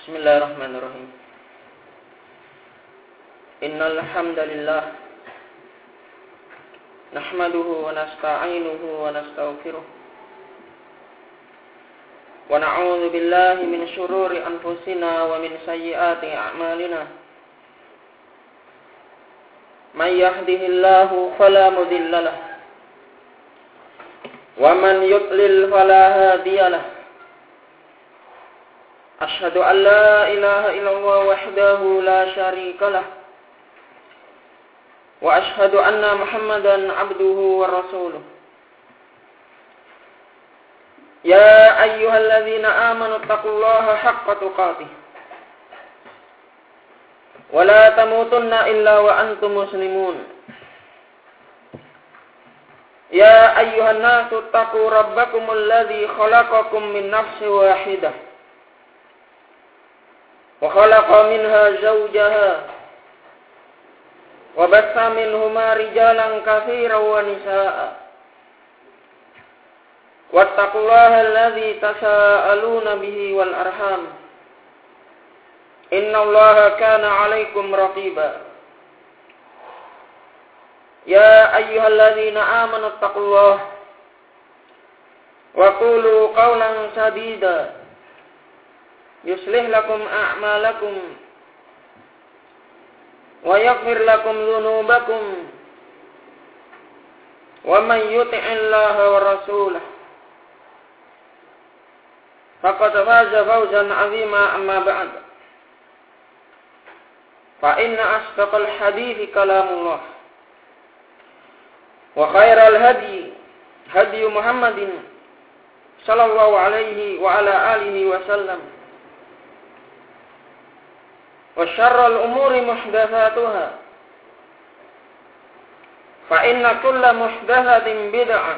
Bismillahirrahmanirrahim. Innal hamdalillah nahmaduhu wa nasta'inuhu wa nastaghfiruh wa na'udzu billahi min shururi anfusina wa min sayyiati a'malina. May yahdihillahu fala mudilla lahu wa man yudlil fala hadiya lahu. Asyhadu an la ilaha illallah wahdahu la syarika lah wa asyhadu anna Muhammadan abduhu wa rasuluh. Ya ayyuhalladzina amanu taqullaha haqqa tuqatih wa la tamutunna illa wa antum muslimun. Ya ayyuhan nasu taqu rabbakumul ladzi khalaqakum min nafsin wahidah wa khalaqa minha zawjaha wa bassa minhuma rijalan katsiran wa nisaa'a wattaqullaha alladzi tasaaluna bihi wal arham innallaha kana 'alaikum raqiba. Ya ayyuhalladzina amanu taqullaha wa qulu qawlan sadida yuslih lakum a'malakum wa yaghfir lakum dhunubakum wa man yuti'illaha wa rasulahu faqad faza fawzan 'azima. Amma ba'd, fa inna asdaqal hadithi kalamullah wa khairal hadi hadi Muhammadin sallallahu alaihi wa ala alihi wa sallam wa syarrul umuri muhdatsatuha fa inna kulla muhdatsatin bid'ah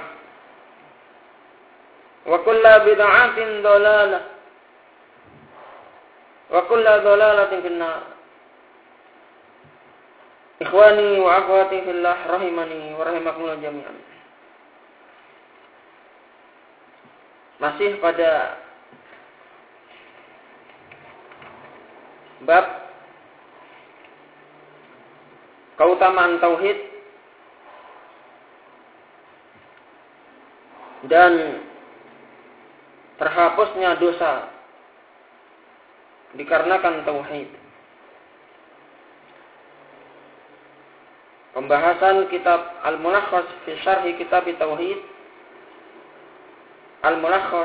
wa kulla bid'atin dhalalah wa kulla dhalalatin finnar. Ikhwani wa akhwati fillah rahimani wa rahimakumullah jami'an. Masih pada bab keutamaan tauhid dan terhapusnya dosa dikarenakan tauhid. Pembahasan kitab Al-Mulakhas fi Syarhi Kitab Tauhid. Al-Mulakhas,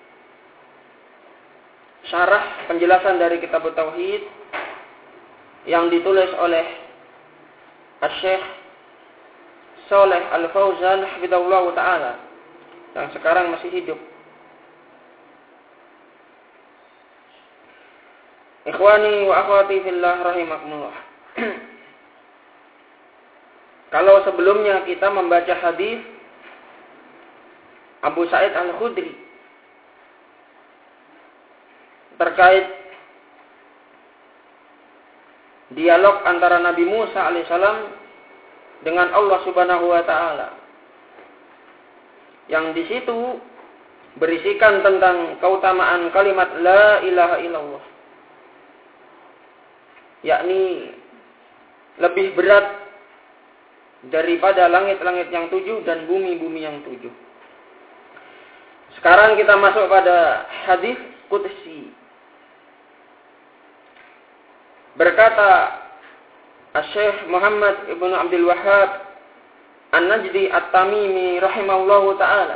syarah penjelasan dari kitab Tauhid yang ditulis oleh Asy-Syaikh Shalih Al-Fauzan hafizahullah taala yang sekarang masih hidup. Ikhwani wa akhwati fillah rahimakumullah. Kalau sebelumnya kita membaca hadis Abu Sa'id Al-Khudri terkait dialog antara Nabi Musa alaihissalam dengan Allah Subhanahu wa taala, yang di situ berisikan tentang keutamaan kalimat la ilaha illallah, yakni lebih berat daripada langit-langit yang 7 dan bumi-bumi yang 7. Sekarang kita masuk pada hadis qudsi. Berkata Asy-Syaikh Muhammad Ibnu Abdul Wahhab An-Najdi At-Tamimi rahimahullahu taala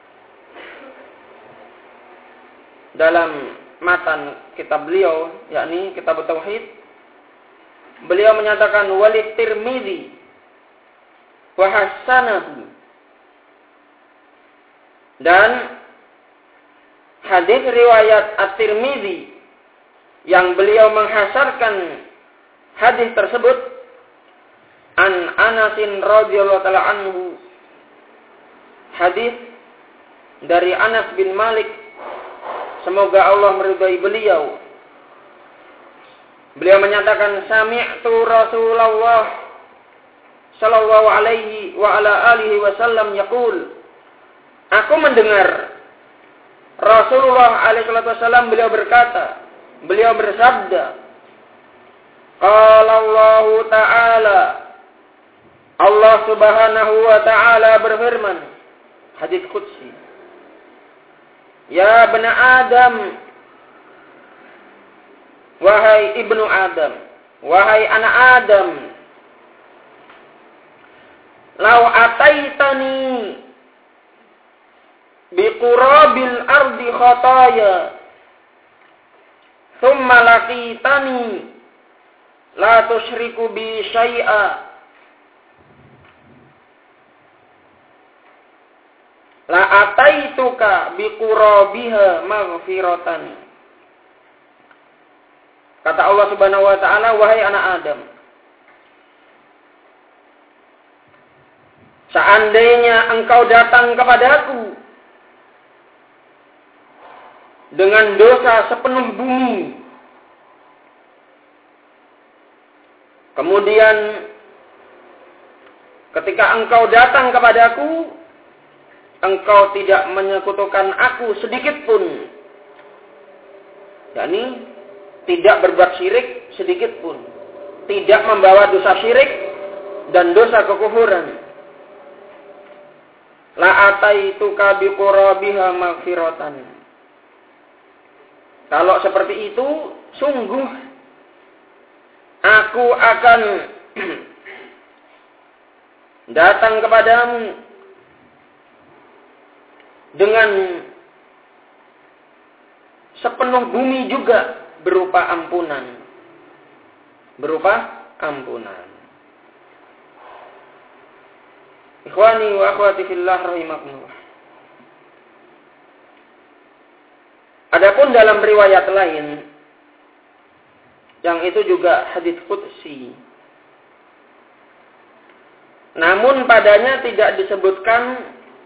dalam matan kitab beliau, yakni kitab Tauhid, beliau menyatakan walid Tirmidzi wa hasanahu, dan hadis riwayat At-Tirmidzi yang beliau menghasarkan hadis tersebut an Anasin radhiyallahu taala anhu, hadis dari Anas bin Malik, semoga Allah meridai beliau. Beliau menyatakan sami'tu Rasulullah sallallahu alaihi wa ala alihi wasallam yaqul, aku mendengar Rasulullah alaihi wasallam beliau berkata, beliau bersabda, qala Allah Ta'ala, Allah Subhanahu wa Ta'ala berfirman, hadits qudsi, ya bani Adam, wahai ibnu Adam, wahai anak Adam, lau ataitani biqurabil ardi khataya thumma laqitani la tusyriku bi syai'a la ataituka biqurabiha maghfiratan. Kata Allah Subhanahu wa Ta'ala, wahai anak Adam, seandainya engkau datang kepadaku dengan dosa sepenuh bumi, kemudian ketika engkau datang kepadaku, engkau tidak menyekutukan aku sedikit pun, yakni tidak berbuat syirik sedikit pun, tidak membawa dosa syirik dan dosa kekufuran, la ataituka biqurabiha maghfiratan. Kalau seperti itu, sungguh aku akan datang kepadamu dengan sepenuh bumi juga berupa ampunan. Berupa ampunan. Ikhwani wa akhwati fillah rahimakumullah. Adapun dalam riwayat lain, yang itu juga hadits qudsi, namun padanya tidak disebutkan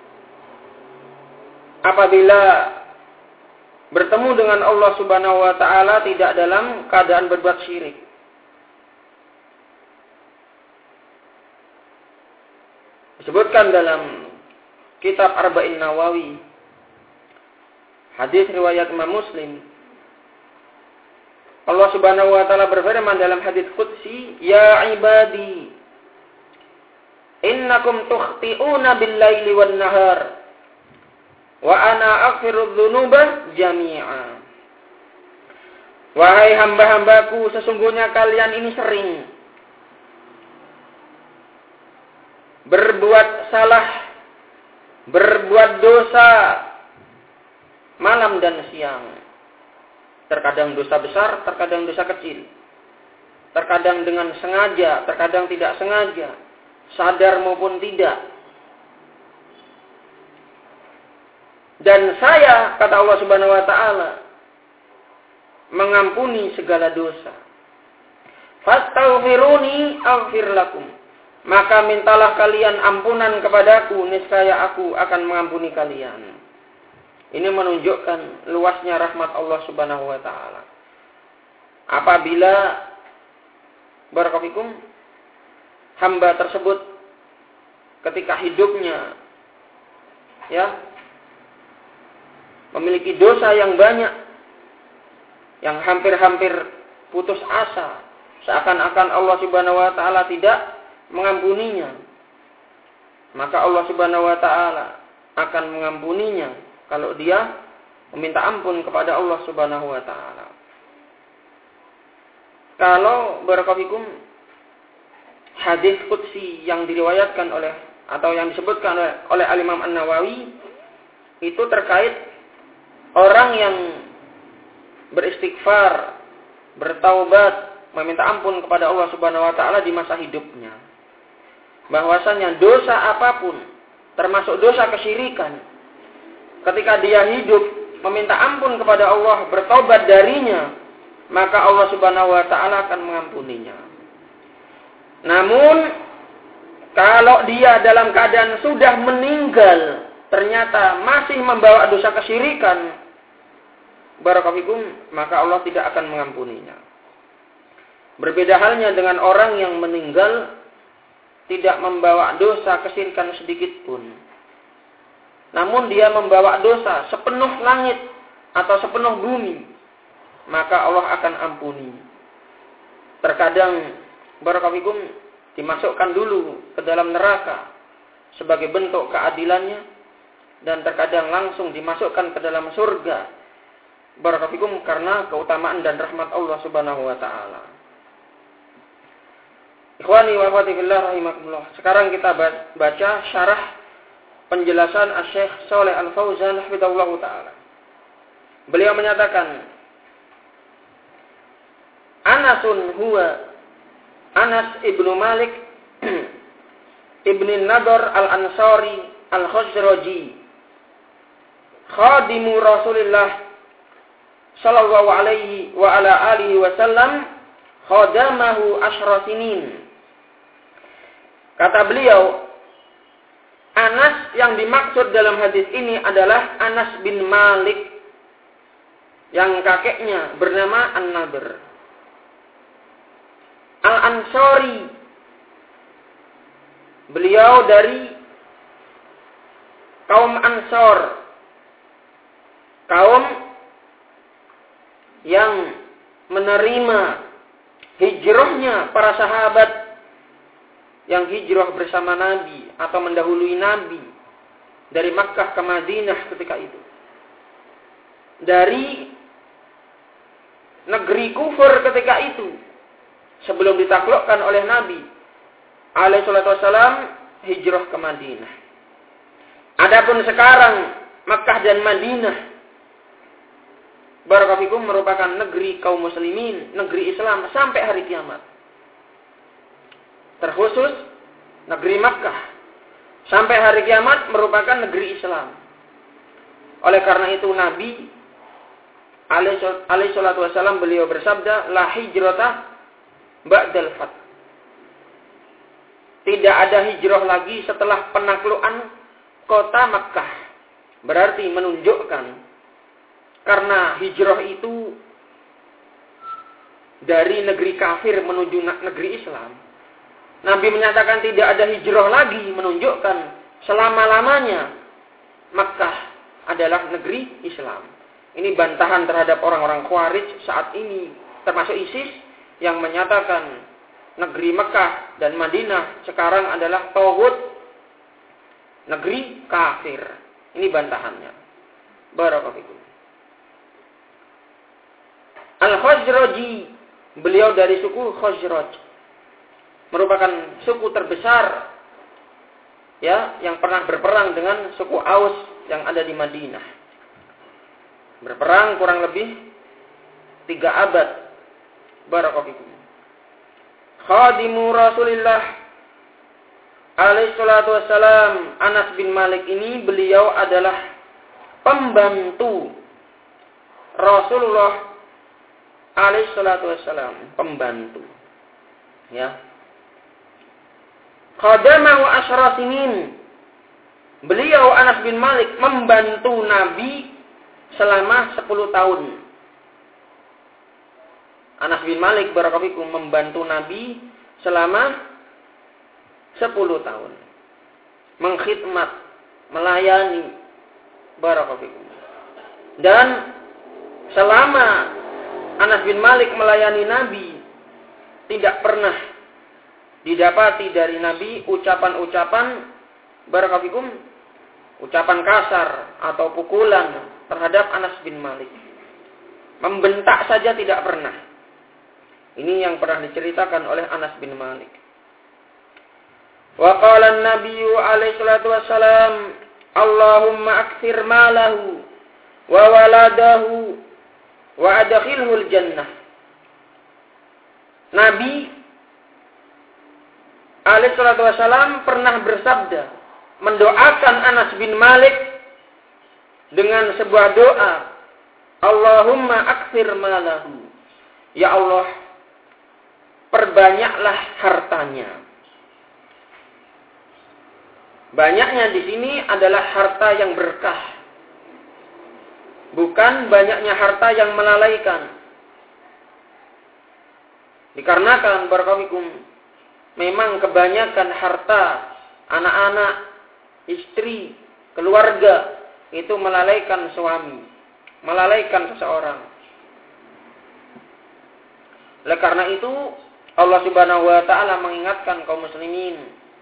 apabila bertemu dengan Allah Subhanahu wa Ta'ala tidak dalam keadaan berbuat syirik. Disebutkan dalam kitab Arba'in Nawawi, hadis riwayat Imam Muslim, Allah Subhanahu wa Ta'ala berfirman dalam hadis qudsi, ya ibadi, innakum tukhti'una bil-laili wan-nahar wa ana aghfiru dzunuba jami'a. Wahai hamba-hambaku, sesungguhnya kalian ini sering berbuat salah, berbuat dosa malam dan siang. Terkadang dosa besar, terkadang dosa kecil. Terkadang dengan sengaja, terkadang tidak sengaja, sadar maupun tidak. Dan saya, kata Allah Subhanahu wa Ta'ala, mengampuni segala dosa. Fastaghfiruni aghfir lakum. Maka mintalah kalian ampunan kepadaku, niscaya aku akan mengampuni kalian. Ini menunjukkan luasnya rahmat Allah Subhanahu wa Ta'ala. Apabila barakallahu hamba tersebut ketika hidupnya memiliki dosa yang banyak, yang hampir-hampir putus asa, seakan-akan Allah Subhanahu wa Ta'ala tidak mengampuninya, maka Allah Subhanahu wa Ta'ala akan mengampuninya kalau dia meminta ampun kepada Allah Subhanahu wa Ta'ala. Kalau barakallahu hadis qudsi yang diriwayatkan oleh atau yang disebutkan oleh Al-Imam An-Nawawi itu terkait orang yang beristighfar, bertaubat, meminta ampun kepada Allah Subhanahu wa Ta'ala di masa hidupnya. Bahwasanya dosa apapun, termasuk dosa kesyirikan, ketika dia hidup meminta ampun kepada Allah, bertaubat darinya, maka Allah Subhanahu wa Ta'ala akan mengampuninya. Namun kalau dia dalam keadaan sudah meninggal, ternyata masih membawa dosa kesyirikan, barakallahu, maka Allah tidak akan mengampuninya. Berbeda halnya dengan orang yang meninggal tidak membawa dosa kesyirikan sedikit pun, namun dia membawa dosa sepenuh langit atau sepenuh bumi, maka Allah akan ampuni. Terkadang barakallahu dimasukkan dulu ke dalam neraka sebagai bentuk keadilannya, dan terkadang langsung dimasukkan ke dalam surga barakallahu karena keutamaan dan rahmat Allah Subhanahu wa taala. Ikhwani wa akhwati fillah rahimakumullah. Sekarang kita baca syarah penjelasan Asy-Syaikh Shalih Al-Fauzan hafizahullah taala. Beliau menyatakan, Anasun huwa Anas ibnu Malik ibni Nadhr al-Ansari al-Khazraji khadimu Rasulillah sallallahu alaihi wa ala alihi wasallam khadamahu asyra sinin. Kata beliau, Anas yang dimaksud dalam hadis ini adalah Anas bin Malik yang kakeknya bernama An-Nadhr Al-Ansari. Beliau dari kaum Ansor, kaum yang menerima hijrahnya para sahabat yang hijrah bersama Nabi atau mendahului Nabi dari Makkah ke Madinah ketika itu. Dari negeri kufur ketika itu, sebelum ditaklukkan oleh Nabi alaihi salatu wassalam, hijrah ke Madinah. Adapun sekarang Makkah dan Madinah barakallahu merupakan negeri kaum muslimin, negeri Islam sampai hari kiamat. Terkhusus negeri Makkah sampai hari kiamat merupakan negeri Islam. Oleh karena itu Nabi alaihi salatu wassalam beliau bersabda, la hijrata ba'dal fath. Tidak ada hijrah lagi setelah penaklukan kota Makkah. Berarti menunjukkan karena hijrah itu dari negeri kafir menuju negeri Islam. Nabi menyatakan tidak ada hijrah lagi, menunjukkan selama-lamanya Makkah adalah negeri Islam. Ini bantahan terhadap orang-orang Khawarij saat ini, termasuk ISIS yang menyatakan negeri Mekah dan Madinah sekarang adalah tauhid, negeri kafir. Ini bantahannya. Barakallahu fikum. Al-Khazraji, beliau dari suku Khazraj, merupakan suku terbesar ya yang pernah berperang dengan suku Aus yang ada di Madinah. Berperang kurang lebih 3 abad. Barakallahu fikum. Khadimu Rasulillah alaihi salatu wassalam, Anas bin Malik ini beliau adalah pembantu Rasulullah alaihi salatu wassalam, pembantu. Ya. Khadamahu asyra sinin. Beliau Anas bin Malik membantu Nabi selama 10 tahun. Anas bin Malik barakallahu fikum membantu Nabi selama 10 tahun. Mengkhidmat, melayani barakallahu fikum. Dan selama Anas bin Malik melayani Nabi, tidak pernah didapati dari Nabi ucapan-ucapan barakallahu fikum, ucapan kasar atau pukulan terhadap Anas bin Malik. Membentak saja tidak pernah. Ini yang pernah diceritakan oleh Anas bin Malik. Wa qala an-nabiyyu alaihi salatu wassalam, Allahumma aktsir malahu wa waladahu wa adkhilhu al-jannah. Nabi alaihi salatu wassalam pernah bersabda, mendoakan Anas bin Malik dengan sebuah doa, Allahumma aktsir malahu. Ya Allah, perbanyaklah hartanya. Banyaknya di sini adalah harta yang berkah. Bukan banyaknya harta yang melalaikan. Dikarenakan barakallahu fikum, memang kebanyakan harta anak-anak, istri, keluarga itu melalaikan suami, melalaikan seseorang. Oleh karena itu Allah Subhanahu wa taala mengingatkan kaum muslimin,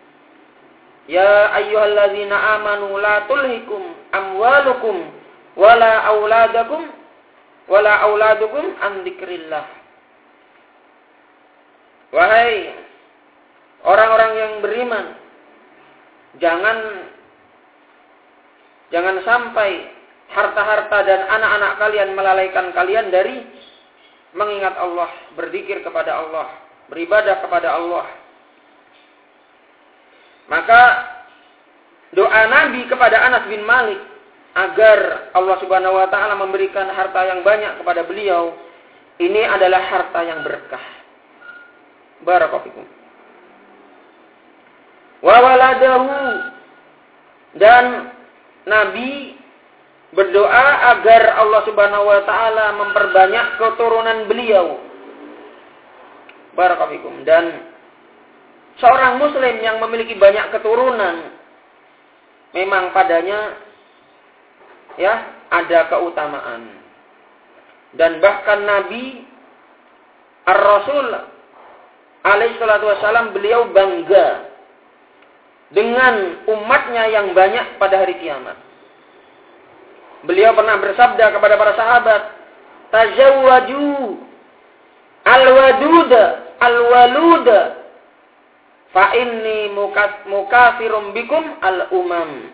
ya ayyuhalladzina amanu la tulhikum amwalukum wala auladukum an dzikrillah. Wahai orang-orang yang beriman, jangan sampai harta-harta dan anak-anak kalian melalaikan kalian dari mengingat Allah, berzikir kepada Allah, beribadah kepada Allah. Maka doa Nabi kepada Anas bin Malik agar Allah Subhanahu wa taala memberikan harta yang banyak kepada beliau, ini adalah harta yang berkah. Barakallahu fikum. Wa waladahu, dan Nabi berdoa agar Allah Subhanahu wa taala memperbanyak keturunan beliau. Barakallahu fikum. Dan seorang muslim yang memiliki banyak keturunan memang padanya ada keutamaan. Dan bahkan Nabi Ar-Rasul alaihi salatu wassalam, beliau bangga dengan umatnya yang banyak pada hari kiamat. Beliau pernah bersabda kepada para sahabat, "Tazawwaju al-waluda fa inni mukatsirum bikum al-umam."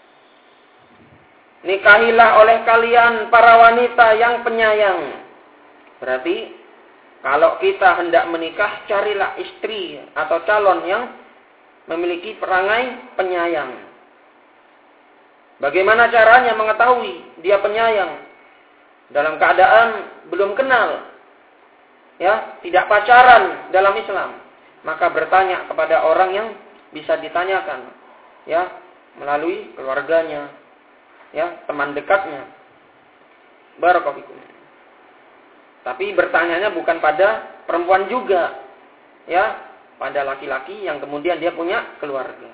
Nikahilah oleh kalian para wanita yang penyayang. Berarti kalau kita hendak menikah, carilah istri atau calon yang memiliki perangai penyayang. Bagaimana caranya mengetahui dia penyayang? Dalam keadaan belum kenal, tidak pacaran dalam Islam, maka bertanya kepada orang yang bisa ditanyakan, melalui keluarganya, teman dekatnya. Barakallahu fikum. Tapi bertanyanya bukan pada perempuan juga, pada laki-laki yang kemudian dia punya keluarga.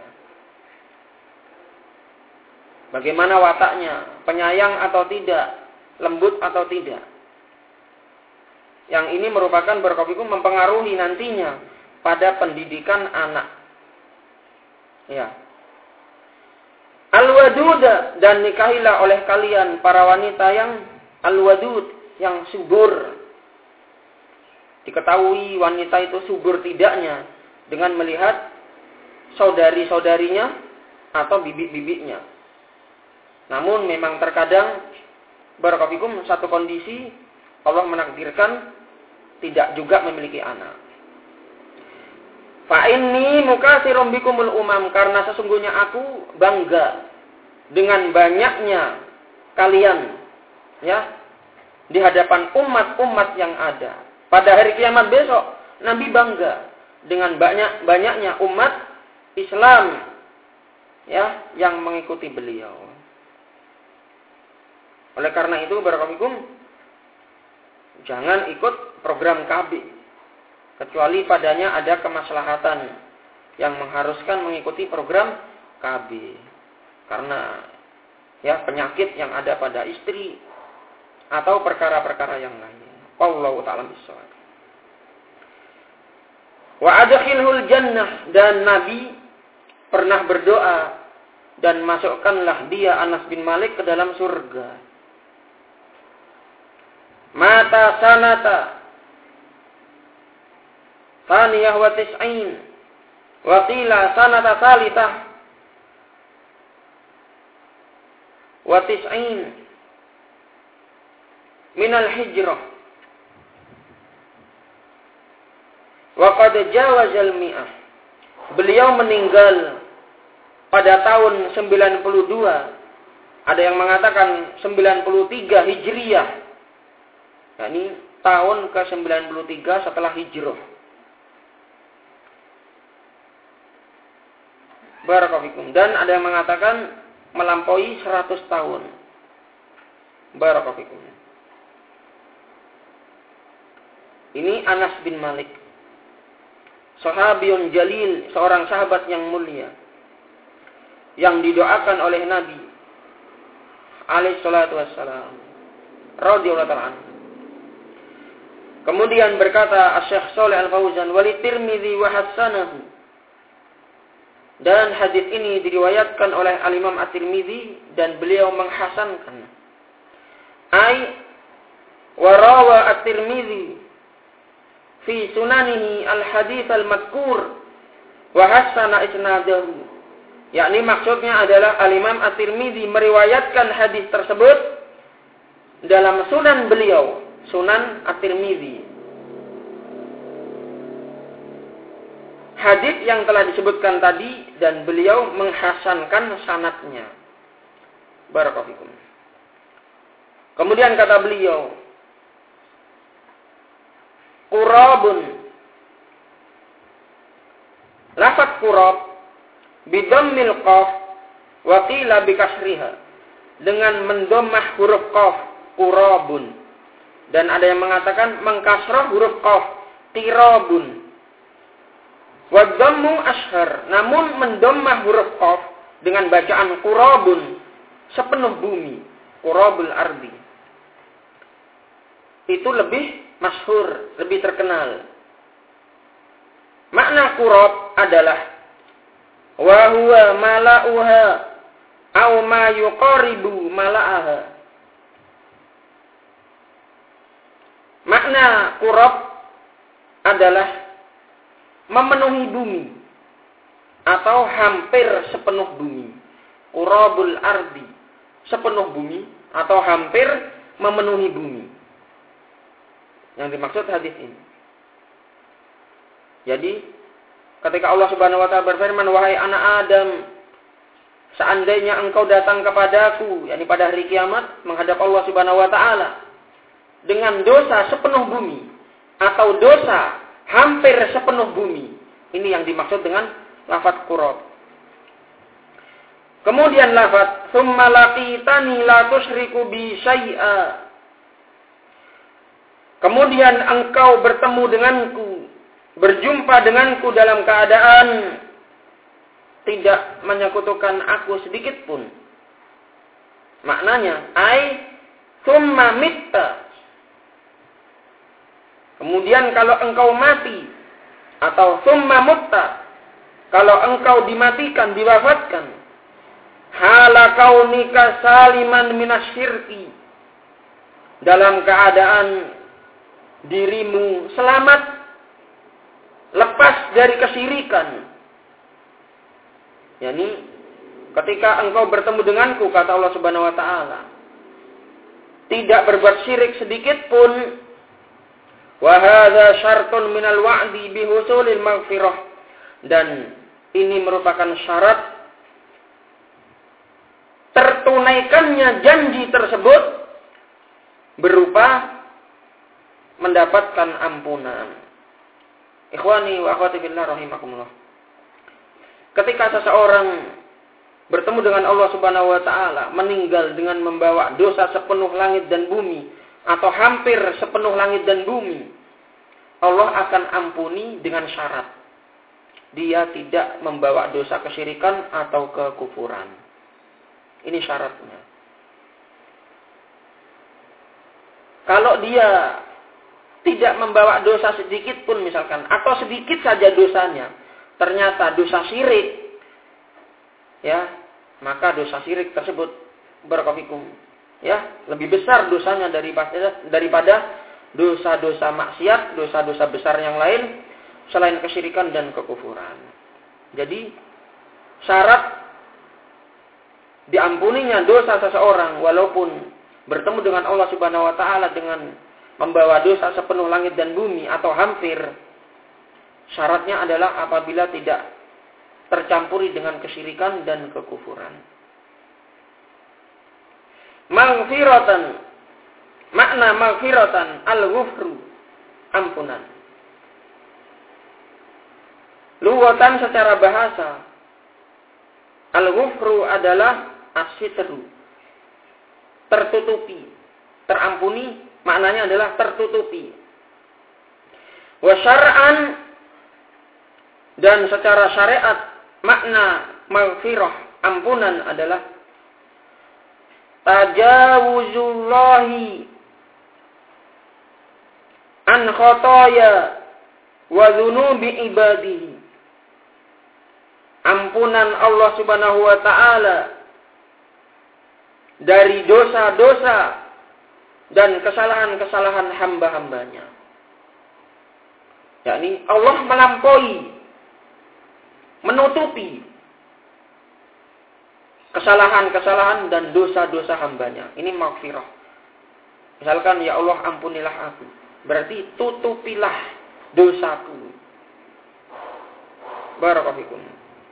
Bagaimana wataknya, penyayang atau tidak, lembut atau tidak. Yang ini merupakan barakallahu fikum mempengaruhi nantinya pada pendidikan anak. Al-wadud, dan nikahilah oleh kalian para wanita yang al-wadud, yang subur. Diketahui wanita itu subur tidaknya dengan melihat saudari-saudarinya atau bibit-bibitnya. Namun memang terkadang barakallahu fikum satu kondisi Allah menakdirkan tidak juga memiliki anak. Fa inni mukatsirum bikumul umam, karena sesungguhnya aku bangga dengan banyaknya kalian di hadapan umat-umat yang ada. Pada hari kiamat besok, Nabi bangga dengan banyaknya umat Islam yang mengikuti beliau. Oleh karena itu, barakallahu fikum, jangan ikut program KB kecuali padanya ada kemaslahatan yang mengharuskan mengikuti program KB. Karena penyakit yang ada pada istri atau perkara-perkara yang lain. Wallahu ta'ala bissawab. Wa adkhilhul jannah, dan Nabi pernah berdoa dan masukkanlah dia Anas bin Malik ke dalam surga. Mata sanata thaniyah wa tis'in wa qila sanata thalithah wa tis'in minal hijrah. Wa qad jawazal mi'ah. Beliau meninggal pada tahun 92. Ada yang mengatakan 93 Hijriyah. Ini tahun ke-93 setelah hijrah. Barakallahu fikum. Dan ada yang mengatakan melampaui 100 tahun. Barakallahu fikum. Ini Anas bin Malik, sahabiyun jalil, seorang sahabat yang mulia, yang didoakan oleh Nabi alaihi salatu wassalam radhiyallahu ta'ala anhu. Kemudian berkata Asy-Syaikh Shalih Al-Fauzan, "Wa li Tirmidzi wa hasanahu." Dan hadis ini diriwayatkan oleh Al-Imam At-Tirmidzi dan beliau menghasankan. Ai wa rawa At-Tirmidzi fi sunanihi al-hadits al-madhkur wa hasana isnadahu. Yakni maksudnya adalah Al-Imam At-Tirmidzi meriwayatkan hadis tersebut dalam sunan beliau, Sunan At-Tirmidzi. Hadis yang telah disebutkan tadi dan beliau menghasankan sanadnya. Barakallahu fikum. Kemudian kata beliau, qurabun. Lafaz qurab bidammil qaf wa qila bikasriha. Dengan mendomah huruf qaf, qurabun. Dan ada yang mengatakan mengkasrah huruf qaf, qirabun. Wa dhammu ashhar. Namun mendomah huruf qaf dengan bacaan qurabun, sepenuh bumi, qurabul ardi. Itu lebih masyhur, lebih terkenal. Makna qurab adalah wa huwa mala'uha aw ma yuqaribu mala'aha. Makna qurab adalah memenuhi bumi atau hampir sepenuh bumi. Qurabul ardi, sepenuh bumi atau hampir memenuhi bumi. Yang dimaksud hadis ini. Jadi, ketika Allah Subhanahu wa taala berfirman, "Wahai anak Adam, seandainya engkau datang kepadaku," yakni pada hari kiamat menghadap Allah Subhanahu wa taala dengan dosa sepenuh bumi atau dosa hampir sepenuh bumi. Ini yang dimaksud dengan lafaz qurab. Kemudian lafaz "tsumma laqitani la tusyriku bi syai'a." Kemudian engkau bertemu denganku, berjumpa denganku dalam keadaan tidak menyekutukan aku sedikit pun. Maknanya, ai tsumma mitta. Kemudian kalau engkau mati, atau tsumma mutta, kalau engkau dimatikan, diwafatkan, hala kaunika saliman minasyirki, dalam keadaan dirimu selamat, lepas dari kesyirikan. Yani ketika engkau bertemu denganku, kata Allah Subhanahu wa taala, tidak berbuat syirik sedikit pun. Wa hadza syartun minal wa'di bi husulil maghfirah. Dan ini merupakan syarat tertunaikannya janji tersebut berupa mendapatkan ampunan. Ikhwani wa akhwati fillah rahimakumullah. Ketika seseorang bertemu dengan Allah Subhanahu wa taala, meninggal dengan membawa dosa sepenuh langit dan bumi atau hampir sepenuh langit dan bumi, Allah akan ampuni dengan syarat dia tidak membawa dosa kesyirikan atau kekufuran. Ini syaratnya. Kalau dia tidak membawa dosa sedikit pun misalkan, atau sedikit saja dosanya, ternyata dosa syirik, ya, maka dosa syirik tersebut barakallahu, ya, lebih besar dosanya daripada dosa-dosa maksiat, dosa-dosa besar yang lain selain kesyirikan dan kekufuran. Jadi syarat diampuninya dosa seseorang walaupun bertemu dengan Allah Subhanahu wa taala dengan membawa dosa sepenuh langit dan bumi atau hampir, syaratnya adalah apabila tidak tercampuri dengan kesyirikan dan kekufuran. Maghfiratan, makna maghfiratan al-ghufru, ampunan. Lughatan secara bahasa, al-ghufru adalah as-sitru, tertutupi, terampuni. Maknanya adalah tertutupi. Wa syar'an, dan secara syariat makna maghfirah, ampunan adalah tajawuzullahi an khotoya wa dzunubi ibadihi. Ampunan Allah Subhanahu wa taala dari dosa-dosa dan kesalahan-kesalahan hamba-hambanya. Yakni Allah melampaui, menutupi kesalahan-kesalahan dan dosa-dosa hambanya. Ini maghfirah. Misalkan, ya Allah ampunilah aku. Berarti tutupilah dosaku. Barakallahu fikum.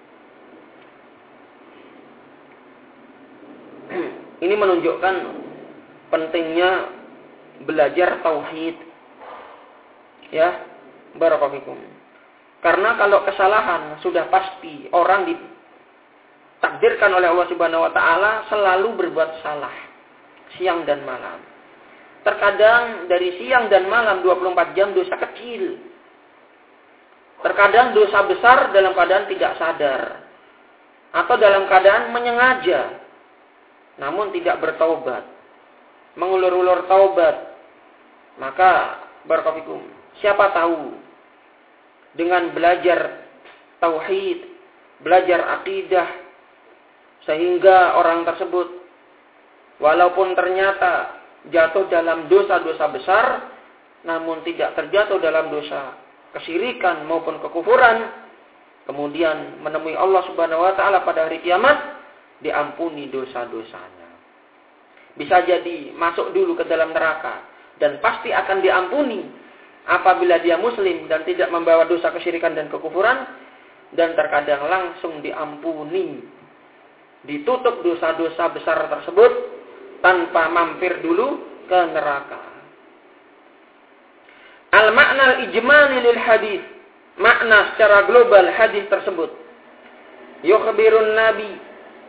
Ini menunjukkan pentingnya belajar tauhid. Ya, barakallahu fikum. Karena kalau kesalahan sudah pasti orang ditakdirkan oleh Allah Subhanahu wa taala selalu berbuat salah siang dan malam. Terkadang dari siang dan malam 24 jam dosa kecil. Terkadang dosa besar dalam keadaan tidak sadar atau dalam keadaan menyengaja namun tidak bertaubat, mengulur-ulur taubat. Maka barakallahu fikum, siapa tahu dengan belajar tauhid, belajar akidah, sehingga orang tersebut walaupun ternyata jatuh dalam dosa-dosa besar, namun tidak terjatuh dalam dosa kesyirikan maupun kekufuran, kemudian menemui Allah Subhanahu wa taala pada hari kiamat, diampuni dosa-dosanya. Bisa jadi masuk dulu ke dalam neraka dan pasti akan diampuni apabila dia muslim dan tidak membawa dosa kesyirikan dan kekufuran, dan terkadang langsung diampuni, ditutup dosa-dosa besar tersebut tanpa mampir dulu ke neraka. Al-makna al-ijmali lil hadis, makna secara global hadis tersebut. Yukhbirun Nabi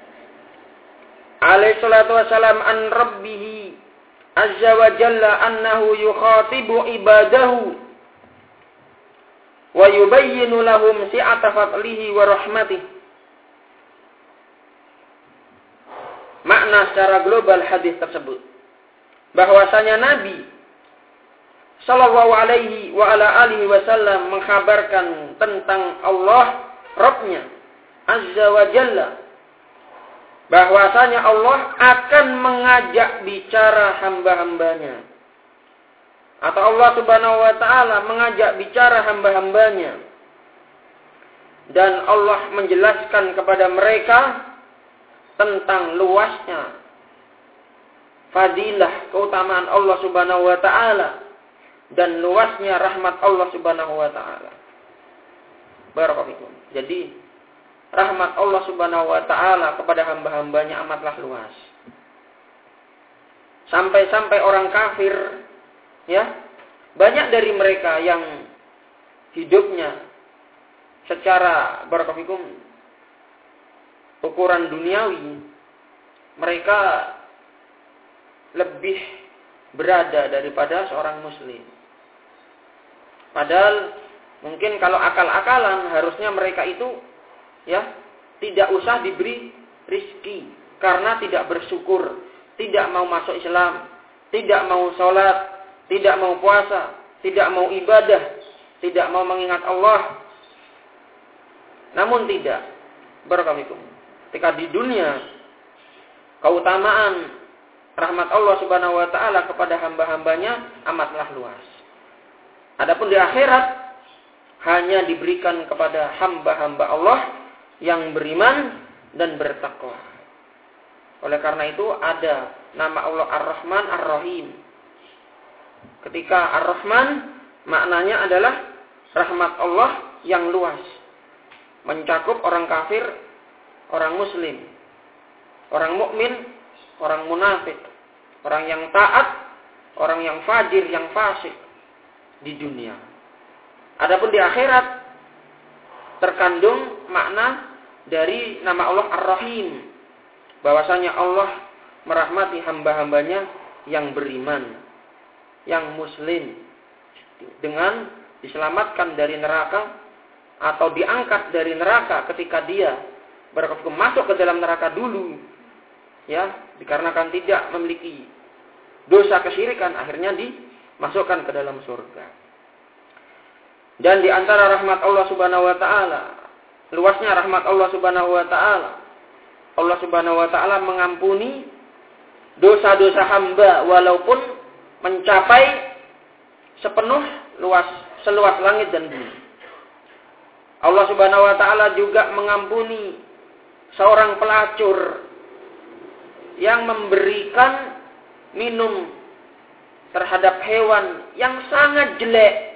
alaihi salatu wassalam an rabbih azza wa jalla annahu yukhatibu ibadahu wa yubayyinu lahum si'ata fadlihi wa rahmatihi. Makna secara global hadis tersebut, bahwasanya Nabi sallallahu alaihi wa ala alihi wasallam mengkhabarkan tentang Allah Rabb-nya azza wa jalla, bahwasanya Allah akan mengajak bicara hamba-hambanya, atau Allah Subhanahu wa taala mengajak bicara hamba-hambanya, dan Allah menjelaskan kepada mereka tentang luasnya fadilah keutamaan Allah Subhanahu wa taala dan luasnya rahmat Allah Subhanahu wa taala. Barakallahu fikum. Jadi rahmat Allah Subhanahu wa taala kepada hamba-hambanya amatlah luas. Sampai-sampai orang kafir, ya, banyak dari mereka yang hidupnya secara barakallahu fikum ukuran duniawi, mereka lebih berada daripada seorang muslim. Padahal mungkin kalau akal-akalan harusnya mereka itu, ya, tidak usah diberi rizki karena tidak bersyukur, tidak mau masuk Islam, tidak mau sholat, tidak mau puasa, tidak mau ibadah, tidak mau mengingat Allah. Namun tidak, barakallahu fikum, ketika di dunia keutamaan rahmat Allah Subhanahu wa taala kepada hamba-hambanya amatlah luas. Adapun di akhirat hanya diberikan kepada hamba-hamba Allah yang beriman dan bertakwa. Oleh karena itu ada nama Allah Ar-Rahman Ar-Rahim. Ketika Ar-Rahman maknanya adalah rahmat Allah yang luas, mencakup orang kafir, orang muslim, orang mukmin, orang munafik, orang yang taat, orang yang fajir, yang fasik di dunia. Adapun di akhirat terkandung makna dari nama Allah Ar-Rahim, bahwasanya Allah merahmati hamba-hambanya yang beriman, yang muslim, dengan diselamatkan dari neraka atau diangkat dari neraka ketika dia masuk ke dalam neraka dulu, ya, dikarenakan tidak memiliki dosa kesyirikan, akhirnya masukkan ke dalam surga. Dan di antara rahmat Allah Subhanahu wa taala, luasnya rahmat Allah Subhanahu wa taala, Allah Subhanahu wa taala mengampuni dosa-dosa hamba walaupun mencapai seluas langit dan bumi. Allah Subhanahu wa taala juga mengampuni seorang pelacur yang memberikan minum terhadap hewan yang sangat jelek.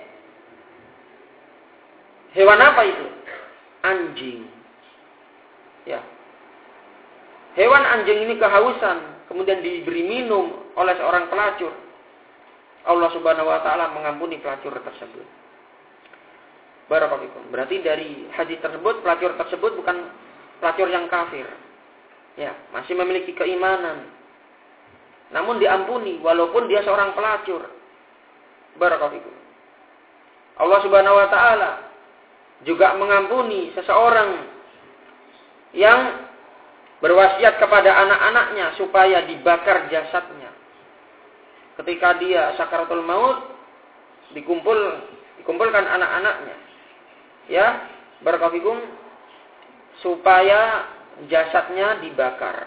Hewan apa itu? Anjing. Ya. Hewan anjing ini kehausan, kemudian diberi minum oleh seorang pelacur. Allah Subhanahu wa taala mengampuni pelacur tersebut. Barakallahu. Berarti dari hadis tersebut, pelacur tersebut bukan pelacur yang kafir. Ya, masih memiliki keimanan. Namun diampuni walaupun dia seorang pelacur. Barakallahu. Allah Subhanahu wa taala juga mengampuni seseorang yang berwasiat kepada anak-anaknya supaya dibakar jasadnya. Ketika dia sakaratul maut, dikumpulkan anak-anaknya. Ya, barakallahu, supaya jasadnya dibakar.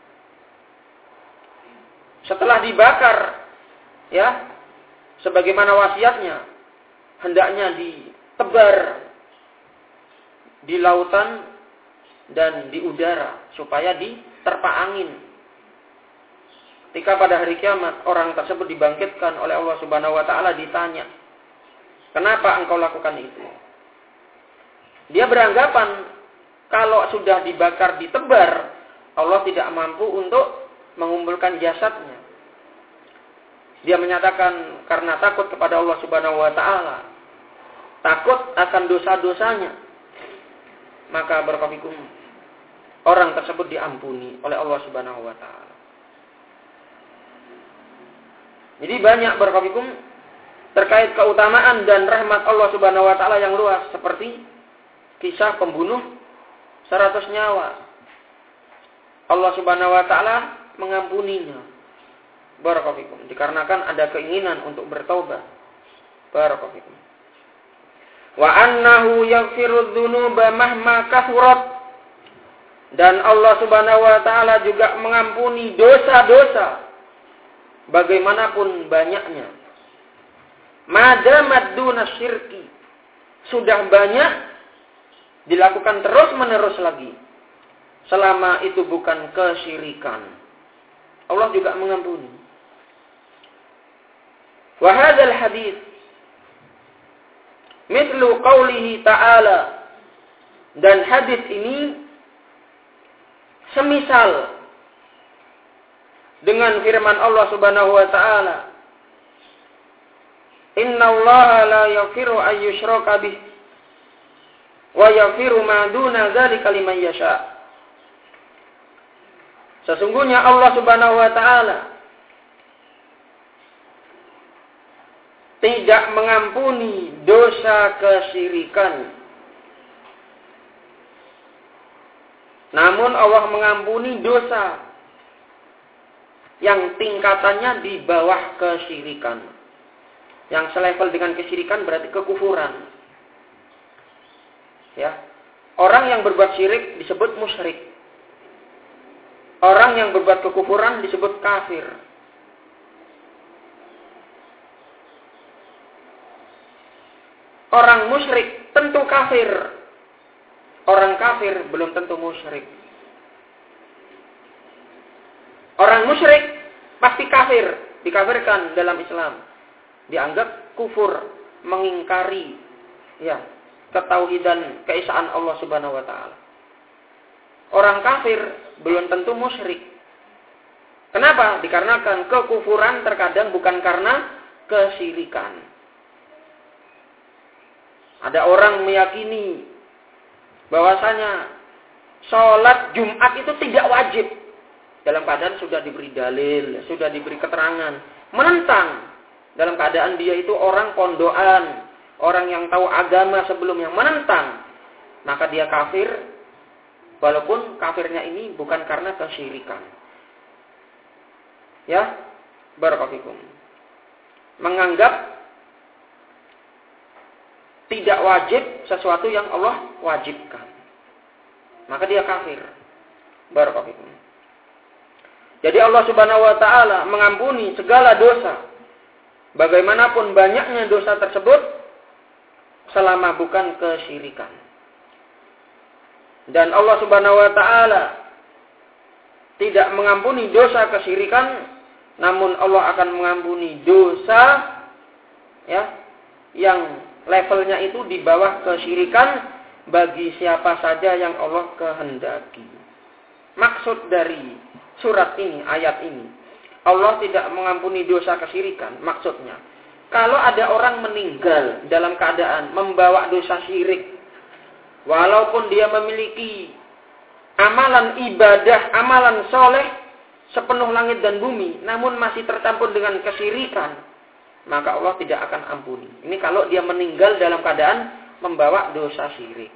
Setelah dibakar, ya, sebagaimana wasiatnya, hendaknya ditebar di lautan dan di udara supaya diterpa angin. Ketika pada hari kiamat orang tersebut dibangkitkan oleh Allah Subhanahu wa taala, ditanya, "Kenapa engkau lakukan itu?" Dia beranggapan kalau sudah dibakar ditebar, Allah tidak mampu untuk mengumpulkan jasadnya. Dia menyatakan karena takut kepada Allah Subhanahu wa taala, takut akan dosa-dosanya. Maka barakallahu, orang tersebut diampuni oleh Allah Subhanahu wa taala. Jadi banyak barakallahu terkait keutamaan dan rahmat Allah Subhanahu wa taala yang luas, seperti kisah pembunuh 100 nyawa. Allah Subhanahu wa taala mengampuninya. Barakallahu, dikarenakan ada keinginan untuk bertaubat. Barakallahu. Wa annahu yaghfiru dzunuba mahma kathurat. Dan Allah Subhanahu wa taala juga mengampuni dosa-dosa bagaimanapun banyaknya. Madamat duna syirki. Sudah banyak dilakukan terus-menerus lagi. Selama itu bukan kesyirikan, Allah juga mengampuni. Wa hadzal hadits mithlu qaulihi ta'ala, dan hadis ini semisal dengan firman Allah Subhanahu wa taala, "Innallaha la yaghfiru an yushraka bih wa yaghfiru ma duna dzalika liman yasha." Sesungguhnya Allah Subhanahu wa taala tidak mengampuni dosa kesyirikan. Namun Allah mengampuni dosa yang tingkatannya di bawah kesyirikan. Yang selevel dengan kesyirikan berarti kekufuran. Ya. Orang yang berbuat syirik disebut musyrik. Orang yang berbuat kekufuran disebut kafir. Orang musyrik tentu kafir. Orang kafir belum tentu musyrik. Orang musyrik pasti kafir, dikafirkan dalam Islam. Dianggap kufur, mengingkari ya, ketauhidan, keesaan Allah Subhanahu wa taala. Orang kafir belum tentu musyrik. Kenapa? Dikarenakan kekufuran terkadang bukan karena kesyirikan. Ada orang meyakini bahwasanya sholat Jumat itu tidak wajib. Dalam keadaan sudah diberi dalil, sudah diberi keterangan. Menentang. Dalam keadaan dia itu orang pondokan, orang yang tahu agama sebelumnya. Menentang. Maka dia kafir, walaupun kafirnya ini bukan karena kesyirikan. Ya, barakallahu fikum. menganggap tidak wajib sesuatu yang Allah wajibkan, maka dia kafir. Barakallahu fikum. Jadi Allah Subhanahu wa taala mengampuni segala dosa, bagaimanapun banyaknya dosa tersebut, selama bukan kesyirikan. Dan Allah Subhanahu wa taala tidak mengampuni dosa kesyirikan, namun Allah akan mengampuni dosa yang levelnya itu di bawah kesyirikan bagi siapa saja yang Allah kehendaki. Maksud dari surat ini, ayat ini, Allah tidak mengampuni dosa kesyirikan. Maksudnya, kalau ada orang meninggal dalam keadaan membawa dosa syirik, walaupun dia memiliki amalan ibadah, amalan soleh sepenuh langit dan bumi, namun masih tercampur dengan kesyirikan, maka Allah tidak akan ampuni. Ini kalau dia meninggal dalam keadaan membawa dosa syirik.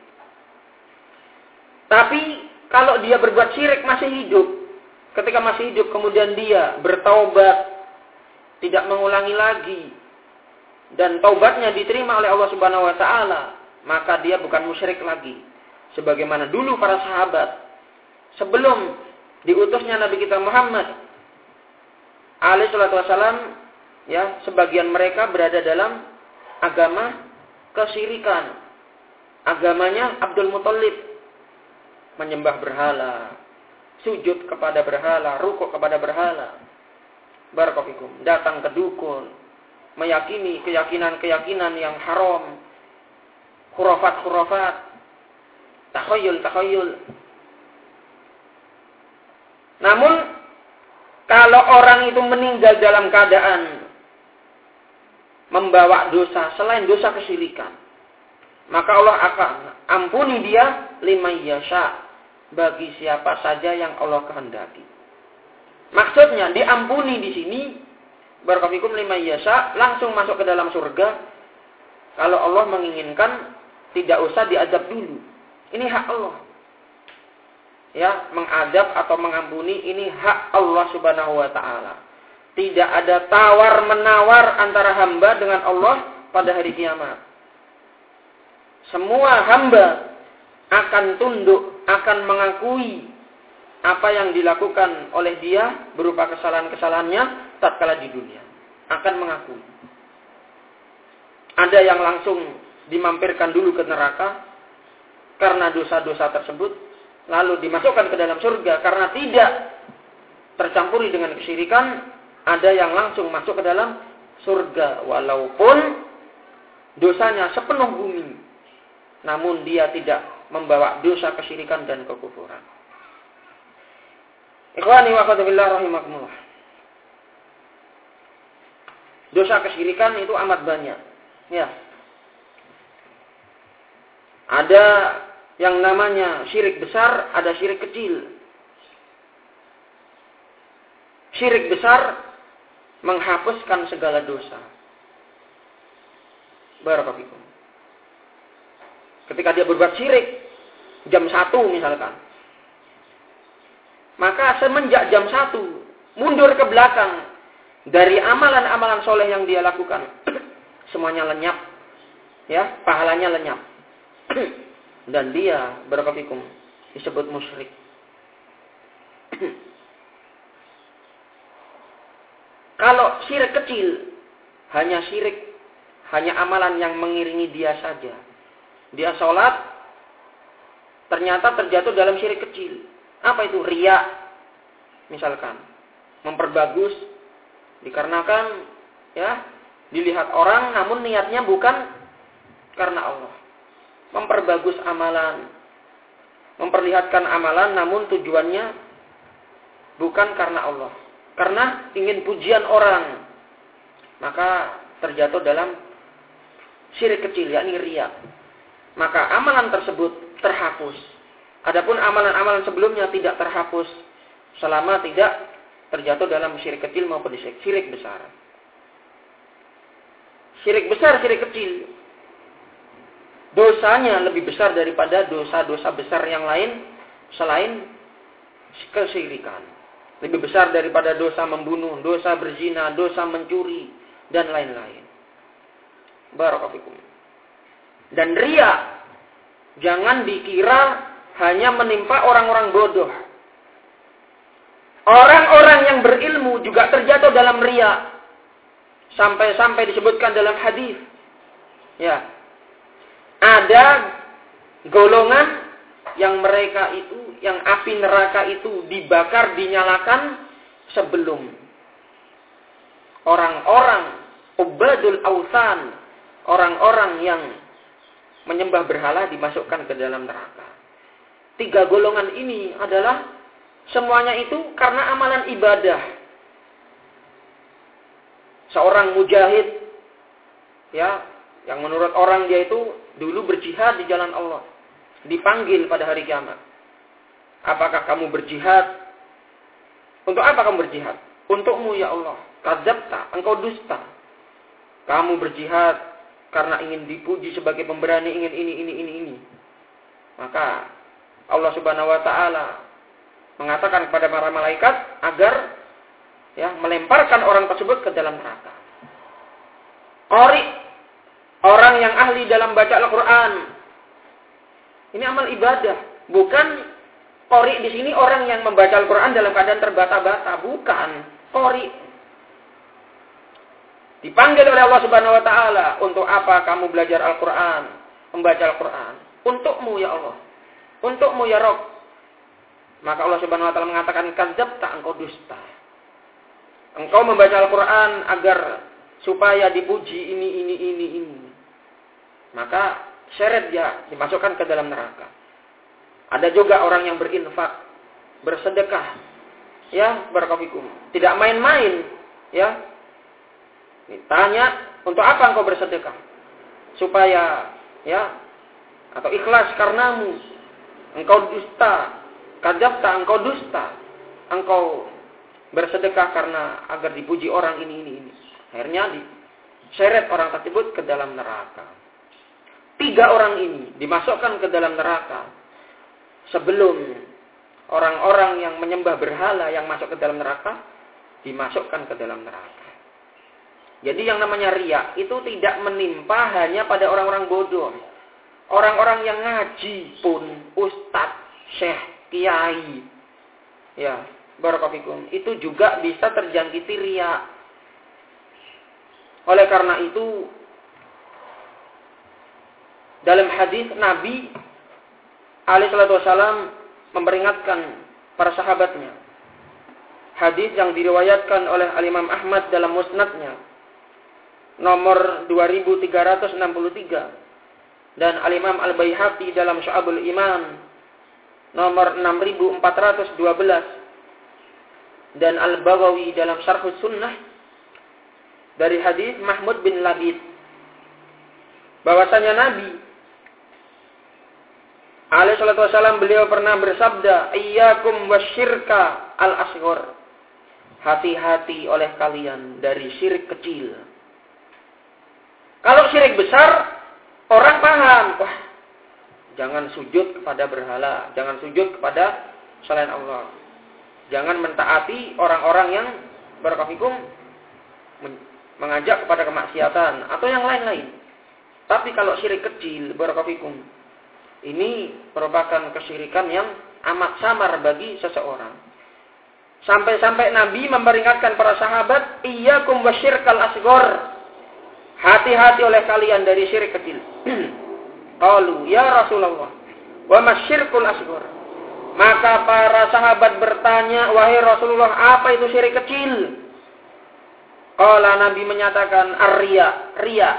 Tapi kalau dia berbuat syirik masih hidup, ketika masih hidup kemudian dia bertaubat, tidak mengulangi lagi, dan taubatnya diterima oleh Allah Subhanahu wa taala, maka dia bukan musyrik lagi. Sebagaimana dulu para sahabat sebelum diutusnya Nabi kita Muhammad alaihi salatu wasallam, sebagian mereka berada dalam agama kesyirikan. Agamanya Abdul Muthalib, menyembah berhala, sujud kepada berhala, rukuk kepada berhala. Barakallahu fikum. Datang ke dukun, meyakini keyakinan-keyakinan yang haram, khurafat-khurafat, takhayul. Namun kalau orang itu meninggal dalam keadaan membawa dosa selain dosa kesyirikan, maka Allah akan ampuni dia liman yasha, bagi siapa saja yang Allah kehendaki. Maksudnya diampuni di sini barakallahu fikum liman yasha, langsung masuk ke dalam surga. Kalau Allah menginginkan tidak usah diadab dulu. Ini hak Allah. Mengadab atau mengampuni ini hak Allah Subhanahu wa taala. Tidak ada tawar-menawar antara hamba dengan Allah pada hari kiamat. Semua hamba akan tunduk, akan mengakui apa yang dilakukan oleh dia berupa kesalahan-kesalahannya tatkala di dunia. Akan mengakui. Ada yang langsung dimampirkan dulu ke neraka karena dosa-dosa tersebut, lalu dimasukkan ke dalam surga karena tidak tercampuri dengan kesyirikan. Ada yang langsung masuk ke dalam surga walaupun dosanya sepenuh bumi, namun dia tidak membawa dosa kesyirikan dan kekufuran. Ikhwani wa akhwati fillah rahimakumullah. Dosa kesyirikan itu amat banyak. Ada yang namanya syirik besar, ada syirik kecil. Syirik besar menghapuskan segala dosa. Barakallahu fikum. Ketika dia berbuat syirik jam 1 misalkan, maka semenjak jam 1 mundur ke belakang dari amalan-amalan soleh yang dia lakukan, semuanya lenyap, pahalanya lenyap. Dan dia barakallahu fikum disebut musyrik. Kalau syirik kecil, hanya amalan yang mengiringi dia saja. Dia sholat, ternyata terjatuh dalam syirik kecil. Apa itu? Riya, misalkan. Memperbagus, dikarenakan dilihat orang, namun niatnya bukan karena Allah. Memperbagus amalan, memperlihatkan amalan, namun tujuannya bukan karena Allah. Karena ingin pujian orang, maka terjatuh dalam syirik kecil, yakni riya. Maka amalan tersebut terhapus. Adapun amalan-amalan sebelumnya tidak terhapus selama tidak terjatuh dalam syirik kecil maupun syirik besar. Syirik besar, syirik kecil, dosanya lebih besar daripada dosa-dosa besar yang lain selain kesyirikan. Lebih besar daripada dosa membunuh, dosa berzina, dosa mencuri, dan lain-lain. Barakallahu fikum. Dan riya jangan dikira hanya menimpa orang-orang bodoh. Orang-orang yang berilmu juga terjatuh dalam riya. Sampai-sampai disebutkan dalam hadis. Ya. Ada golongan yang mereka itu, yang api neraka itu dibakar, dinyalakan sebelum orang-orang ubadul awthan, orang-orang yang menyembah berhala dimasukkan ke dalam neraka. 3 golongan ini adalah semuanya itu karena amalan ibadah. Seorang mujahid, ya, yang menurut orang dia itu dulu berjihad di jalan Allah, dipanggil pada hari kiamat. Apakah kamu berjihad? Untuk apa kamu berjihad? Untukmu ya Allah. Kadzabta, engkau dusta. Kamu berjihad karena ingin dipuji sebagai pemberani, ingin ini. Maka Allah Subhanahu wa taala mengatakan kepada para malaikat agar ya melemparkan orang tersebut ke dalam neraka. Qari, orang yang ahli dalam baca Al-Qur'an. Ini amal ibadah, bukan qari di sini orang yang membaca Al-Qur'an dalam keadaan terbata-bata, bukan. Qari dipanggil oleh Allah Subhanahu wa taala, untuk apa kamu belajar Al-Qur'an, membaca Al-Qur'an? Untukmu ya Allah. Untukmu ya Rabb. Maka Allah Subhanahu wa taala mengatakan, kadzabta, engkau dusta. Engkau membaca Al-Qur'an agar supaya dipuji ini. Maka seret dia dimasukkan ke dalam neraka. Ada juga orang yang berinfak, bersedekah. Ya, barakallahu. Tidak main-main, ya. Ditanya, untuk apa engkau bersedekah? Supaya ya atau ikhlas karenamu. Engkau dusta, kadzabta, engkau dusta. Engkau bersedekah karena agar dipuji orang ini. Akhirnya diseret orang tersebut ke dalam neraka. 3 orang ini dimasukkan ke dalam neraka sebelum orang-orang yang menyembah berhala yang masuk ke dalam neraka dimasukkan ke dalam neraka. Jadi yang namanya riya itu tidak menimpa hanya pada orang-orang bodoh. Orang-orang yang ngaji pun, ustadz, syekh, kiai, ya, barakallahu fikum, itu juga bisa terjangkiti riya. Oleh karena itu, dalam hadis Nabi alaihi salatu wasallam memperingatkan para sahabatnya. Hadis yang diriwayatkan oleh Al-Imam Ahmad dalam musnadnya nomor 2363 dan Al-Imam Al-Baihaqi dalam Syu'abul Iman nomor 6412 dan Al-Baghawi dalam Syarhus Sunnah dari hadis Mahmud bin Labid bahwasanya Nabi alaihi salatu wasallam beliau pernah bersabda, iyyakum wasyirka al-asghar. Hati-hati oleh kalian dari syirik kecil. Kalau syirik besar, orang paham, wah, jangan sujud kepada berhala, jangan sujud kepada selain Allah. Jangan mentaati orang-orang yang barakallahu mengajak kepada kemaksiatan atau yang lain-lain. Tapi kalau syirik kecil, barakallahu ini merupakan kesyirikan yang amat samar bagi seseorang. Sampai-sampai Nabi memperingatkan para sahabat, iyyakum wasyirkal asghar. Hati-hati oleh kalian dari syirik kecil. Qalu, ya Rasulullah, wa masyirkul asghar. Maka para sahabat bertanya, wahai Rasulullah, apa itu syirik kecil? Qala, Nabi menyatakan, riya.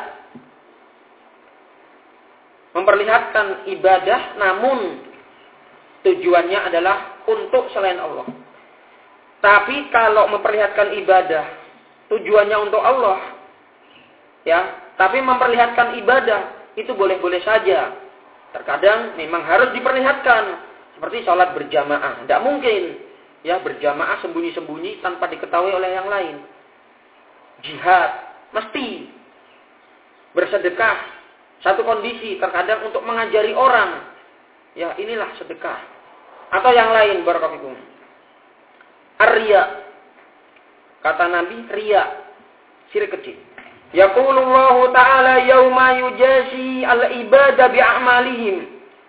Memperlihatkan ibadah namun tujuannya adalah untuk selain Allah. Tapi kalau memperlihatkan ibadah tujuannya untuk Allah, ya, tapi memperlihatkan ibadah itu boleh-boleh saja. Terkadang memang harus diperlihatkan, seperti sholat berjamaah. Tidak mungkin ya berjamaah sembunyi-sembunyi tanpa diketahui oleh yang lain. Jihad mesti. Bersedekah satu kondisi, terkadang untuk mengajari orang. Ya, inilah sedekah. Atau yang lain, barakallahu fikum. Ar-riya. Kata Nabi, riya. Syirik kecil. Yaqulullahu ta'ala yauma yujasi al-ibada bi'amalihim.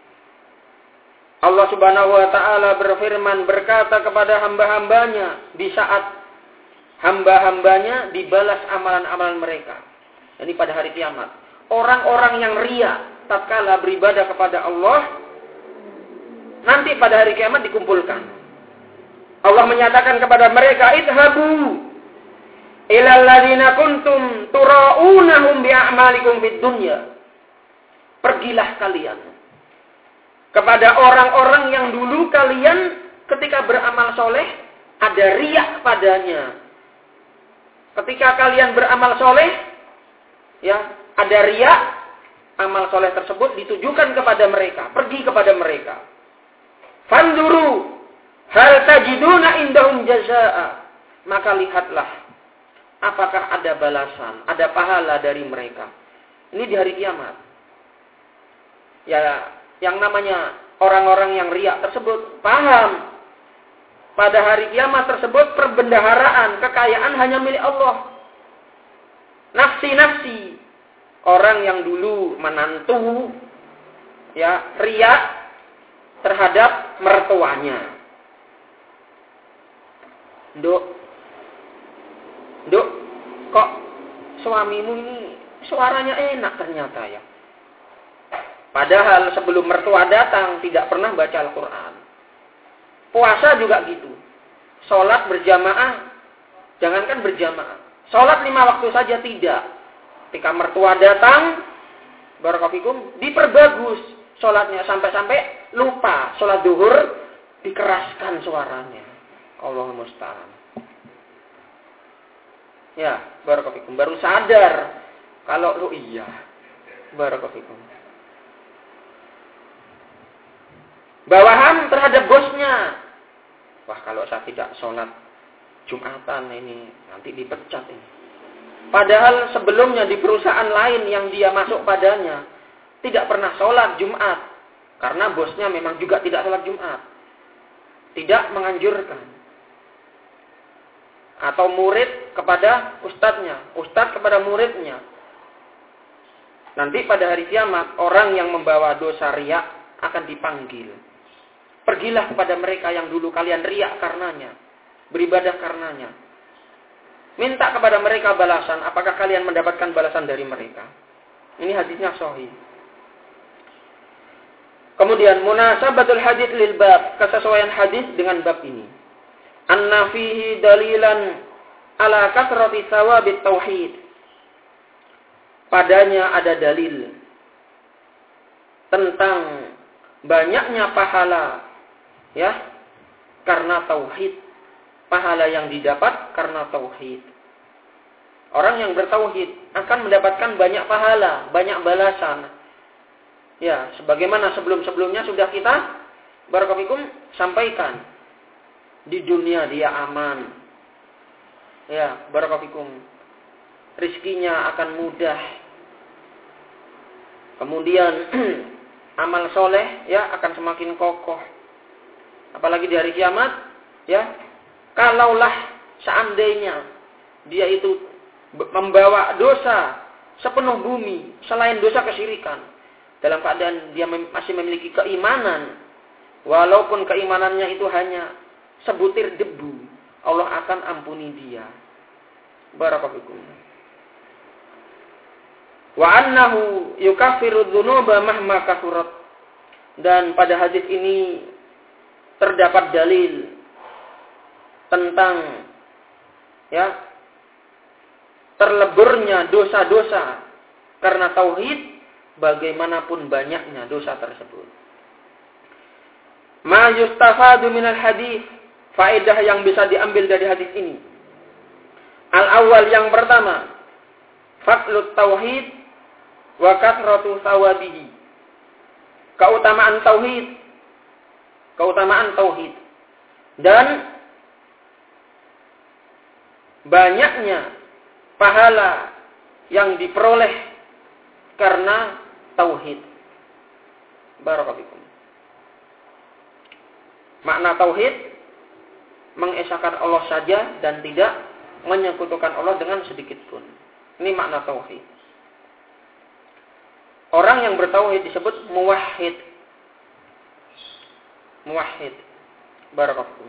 Allah Subhanahu wa ta'ala berfirman, berkata kepada hamba-hambanya di saat hamba-hambanya dibalas amalan-amalan mereka. Ini pada hari kiamat. Orang-orang yang riya tatkala beribadah kepada Allah, nanti pada hari kiamat dikumpulkan. Allah menyatakan kepada mereka, idhabu ilal ladzina kuntum turaunahum bi'amalikum fid dunya. Pergilah kalian kepada orang-orang yang dulu kalian ketika beramal soleh ada riya padanya. Ketika kalian beramal soleh, ya ada riya, amal soleh tersebut ditujukan kepada mereka, pergi kepada mereka. Fanzuru hal tajiduna indahum jazaa. Maka lihatlah apakah ada balasan, ada pahala dari mereka. Ini di hari kiamat. Ya, yang namanya orang-orang yang riya tersebut paham pada hari kiamat tersebut perbendaharaan, kekayaan hanya milik Allah. Nafsi-nafsi orang yang dulu menantu ya riya terhadap mertuanya. Duk, kok suamimu ini suaranya enak ternyata ya. Padahal sebelum mertua datang tidak pernah baca Al-Quran. Puasa juga gitu. Sholat berjamaah, jangankan berjamaah. Sholat 5 waktu saja tidak. Ketika mertua datang, barakallahu diperbagus sholatnya sampai-sampai lupa. Sholat duhur dikeraskan suaranya. Allahumma musta'an. Ya, barakallahu baru sadar kalau lu iya. Barakallahu bawahan terhadap bosnya. Wah, kalau saya tidak sholat Jumatan ini nanti dipecat ini. Padahal sebelumnya di perusahaan lain yang dia masuk padanya tidak pernah sholat Jumat karena bosnya memang juga tidak sholat Jumat, tidak menganjurkan. Atau murid kepada ustadznya, ustadz kepada muridnya. Nanti pada hari kiamat orang yang membawa dosa riya akan dipanggil. Pergilah kepada mereka yang dulu kalian riya karenanya, beribadah karenanya. Minta kepada mereka balasan, apakah kalian mendapatkan balasan dari mereka? Ini hadisnya sahih. Kemudian munasabatul hadits lil bab, kesesuaian hadis dengan bab ini. Anna fihi dalilan ala kasrati thawabit tauhid. Padanya ada dalil tentang banyaknya pahala ya karena tauhid, pahala yang didapat karena tauhid. Orang yang bertauhid akan mendapatkan banyak pahala, banyak balasan. Ya, sebagaimana sebelum-sebelumnya sudah kita barakallahu sampaikan. Di dunia dia aman. Ya, barakallahu rizkinya akan mudah. Kemudian amal soleh ya akan semakin kokoh. Apalagi di hari kiamat ya, kalaulah seandainya dia itu membawa dosa sepenuh bumi selain dosa kesyirikan, dalam keadaan dia masih memiliki keimanan, walaupun keimanannya itu hanya sebutir debu, Allah akan ampuni dia. Barakallahu fikum. Wa annahu yukaffiru dzunuba mahma kathurat. Dan pada hadis ini terdapat dalil tentang ya terleburnya dosa-dosa karena tauhid bagaimanapun banyaknya dosa tersebut. Ma yustafadu minal hadis, faedah yang bisa diambil dari hadis ini. Al-awwal yang pertama, fadlut tauhid wa kathratu thawabihi. Keutamaan tauhid dan banyaknya pahala yang diperoleh karena tauhid. Barakallahu fikum. Makna tauhid mengesahkan Allah saja dan tidak menyekutukan Allah dengan sedikit pun. Ini makna tauhid. Orang yang bertauhid disebut muwahhid. Muwahhid. Barakallahu.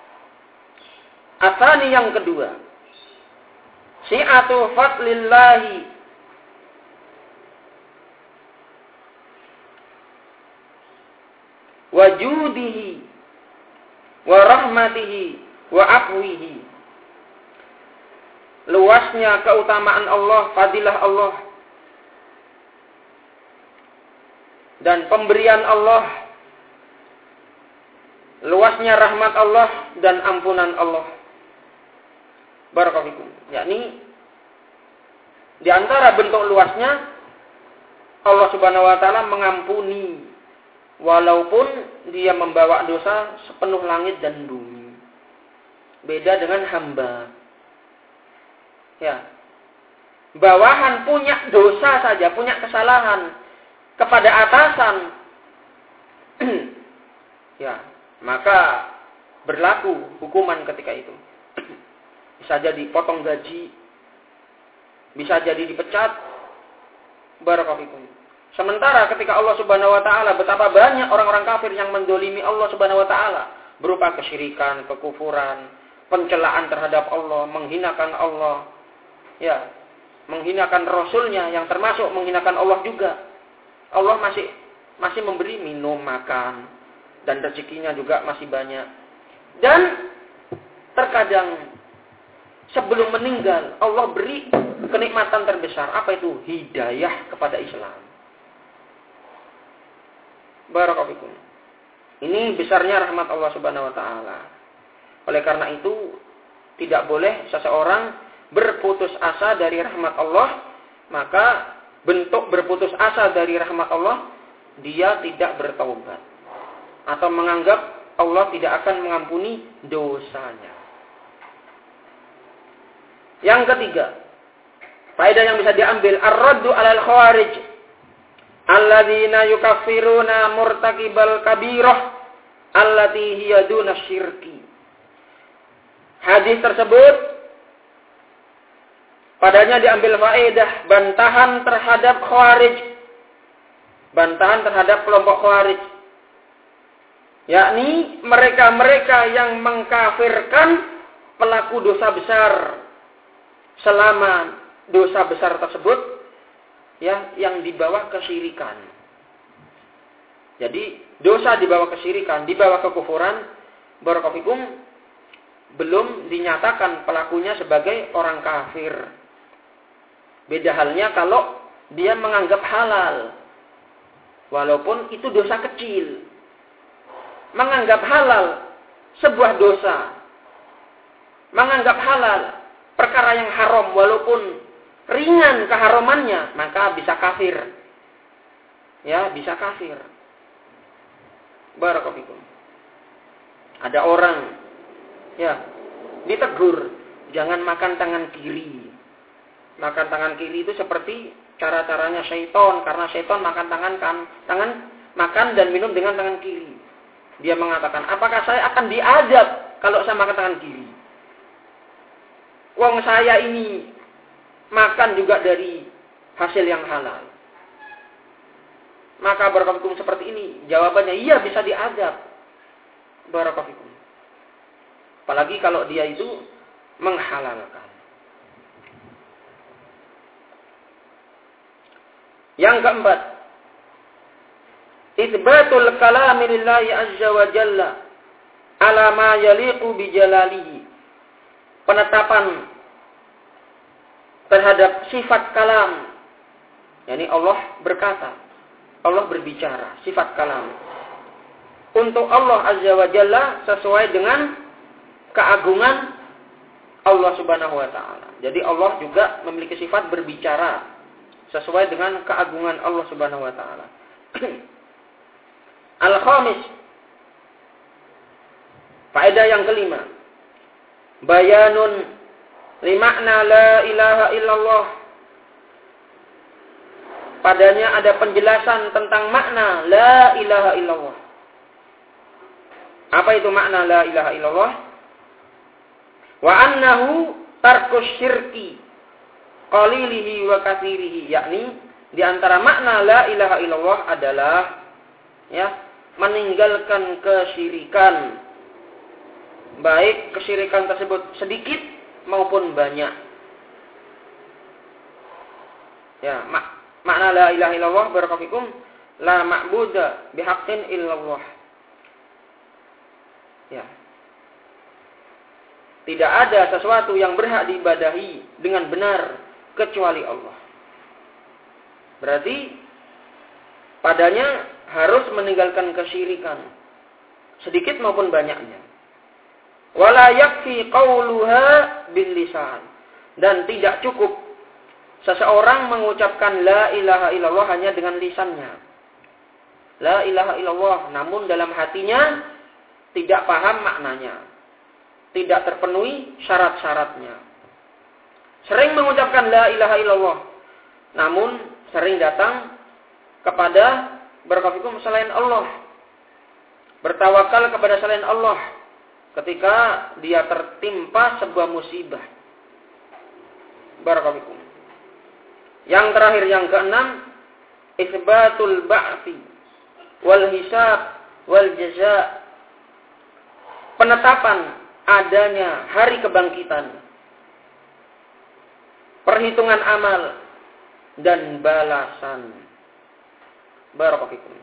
Atsani yang kedua. Syi'atu fadlillahi wa judihi wa rahmatihi wa afwihi. Luasnya keutamaan Allah, fadilah Allah, dan pemberian Allah, luasnya rahmat Allah dan ampunan Allah. Barakallahu fikum. Yakni di antara bentuk luasnya Allah Subhanahu wa taala mengampuni walaupun dia membawa dosa sepenuh langit dan bumi. Beda dengan hamba. Ya. Bawahan punya dosa saja, punya kesalahan kepada atasan. Ya, maka berlaku hukuman ketika itu. Bisa jadi potong gaji, bisa jadi dipecat. Barakallahu fikum. Sementara ketika Allah Subhanahu wa taala, betapa banyak orang-orang kafir yang mendolimi Allah Subhanahu wa taala berupa kesyirikan, kekufuran, pencelaan terhadap Allah, menghinakan Allah. Ya, menghinakan Rasulnya yang termasuk menghinakan Allah juga. Allah masih memberi minum, makan, dan rezekinya juga masih banyak. Dan terkadang sebelum meninggal Allah beri kenikmatan terbesar. Apa itu? Hidayah kepada Islam. Barakallahu fikum. Ini besarnya rahmat Allah Subhanahu wa taala. Oleh karena itu tidak boleh seseorang berputus asa dari rahmat Allah, maka bentuk berputus asa dari rahmat Allah, dia tidak bertaubat atau menganggap Allah tidak akan mengampuni dosanya. Yang ketiga, faedah yang bisa diambil, ar-raddu 'alal khawarij alladzina yukaffiruna murtakibal kabirah allati hiya duna syirki. Hadis tersebut padanya diambil faedah bantahan terhadap khawarij, bantahan terhadap kelompok khawarij, yakni mereka-mereka yang mengkafirkan pelaku dosa besar selama dosa besar tersebut ya yang dibawa kesyirikan. Jadi dosa dibawa kesyirikan, dibawa kekufuran, barakallahu fikum, belum dinyatakan pelakunya sebagai orang kafir. Beda halnya kalau dia menganggap halal, walaupun itu dosa kecil. Menganggap halal sebuah dosa, menganggap halal perkara yang haram walaupun ringan keharamannya, maka bisa kafir. Ya, bisa kafir. Barakallahu fikum. Ada orang ya ditegur, jangan makan tangan kiri. Makan tangan kiri itu seperti cara-caranya syaitan, karena syaitan makan makan dan minum dengan tangan kiri. Dia mengatakan, apakah saya akan diadab kalau saya makan tangan kiri? Wong saya ini makan juga dari hasil yang halal. Maka barakallahu seperti ini, jawabannya iya bisa diadab. Barakallahu. Apalagi kalau dia itu menghalalkan. Yang keempat, itsbatul kalami lillahi azza wa jalla ala ma yaliqu bi jalalihi. Penetapan terhadap sifat kalam. yakni Allah berkata, Allah berbicara, sifat kalam. Untuk Allah azza wa jalla sesuai dengan keagungan Allah subhanahu wa ta'ala. Jadi Allah juga memiliki sifat berbicara sesuai dengan keagungan Allah subhanahu wa ta'ala. Al-khamis, faedah yang kelima, bayanun limakna la ilaha illallah. Padanya ada penjelasan tentang makna la ilaha illallah. Apa itu makna la ilaha illallah? Wa annahu tarkus syirki qalilihi wa katsirihi, yakni di antara makna la ilaha illallah adalah ya, meninggalkan kesyirikan, baik kesyirikan tersebut sedikit maupun banyak. Ya, makna la ilaha illallah barakallahu fikum, la ma'buda bihaqqin illallah. Ya. Tidak ada sesuatu yang berhak diibadahi dengan benar kecuali Allah. Berarti padanya harus meninggalkan kesyirikan, sedikit maupun banyaknya. Wala yakfi qauluha bil lisan, dan tidak cukup seseorang mengucapkan la ilaha illallah hanya dengan lisannya. La ilaha illallah, namun dalam hatinya tidak paham maknanya, tidak terpenuhi syarat-syaratnya. Sering mengucapkan la ilaha illallah, namun sering datang kepada berkafikum selain Allah, bertawakal kepada selain Allah ketika dia tertimpa sebuah musibah. Barakallahu. Yang terakhir, yang keenam, isbatul ba'tsi wal hisab wal jaza, penetapan adanya hari kebangkitan, perhitungan amal dan balasan. Barakallahu.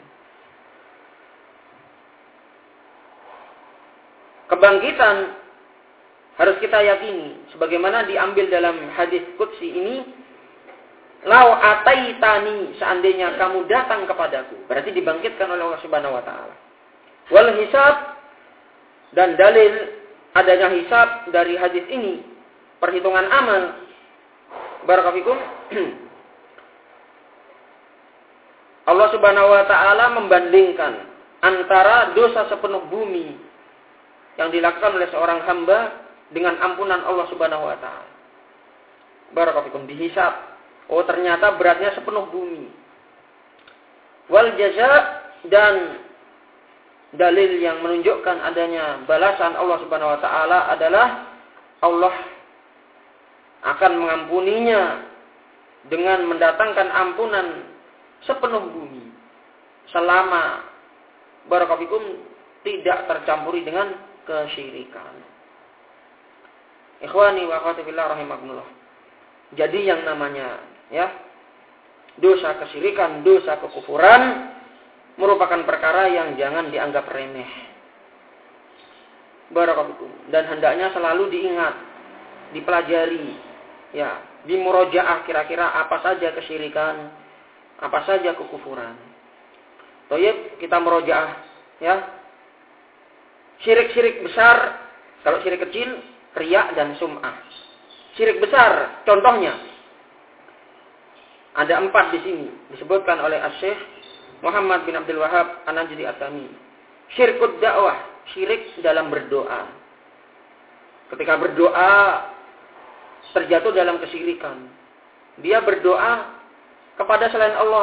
Kebangkitan harus kita yakini sebagaimana diambil dalam hadis qudsi ini, lau ataitani, seandainya kamu datang kepadaku, berarti dibangkitkan oleh Allah Subhanahu wa taala. Wal hisab, dan dalil adanya hisab dari hadis ini, perhitungan amal. Barakallahu. Allah Subhanahu wa taala membandingkan antara dosa sepenuh bumi yang dilakukan oleh seorang hamba dengan ampunan Allah Subhanahu wa taala. Barakallahu, dihisab. Oh, ternyata beratnya sepenuh bumi. Wal jaza, dan dalil yang menunjukkan adanya balasan Allah Subhanahu wa taala adalah Allah akan mengampuninya dengan mendatangkan ampunan sepenuh bumi selama barakallahu tidak tercampuri dengan kesyirikan. Ikhwani wa akhwati fillah rahimakumullah. Jadi yang namanya ya dosa kesyirikan, dosa kekufuran merupakan perkara yang jangan dianggap remeh. Barakallahu. Dan hendaknya selalu diingat, dipelajari, ya, dimurojaah kira-kira apa saja kesyirikan, apa saja kekufuran. Toyib, kita murojaah, ya. Syirik-syirik besar, kalau syirik kecil, riya dan sum'ah. Syirik besar, contohnya ada 4 di sini disebutkan oleh Asy-Syaikh Muhammad bin Abdul Wahhab An-Najdi At-Tamimi. Syirkud dakwah, syirik dalam berdoa. Ketika berdoa terjatuh dalam kesyirikan. Dia berdoa kepada selain Allah.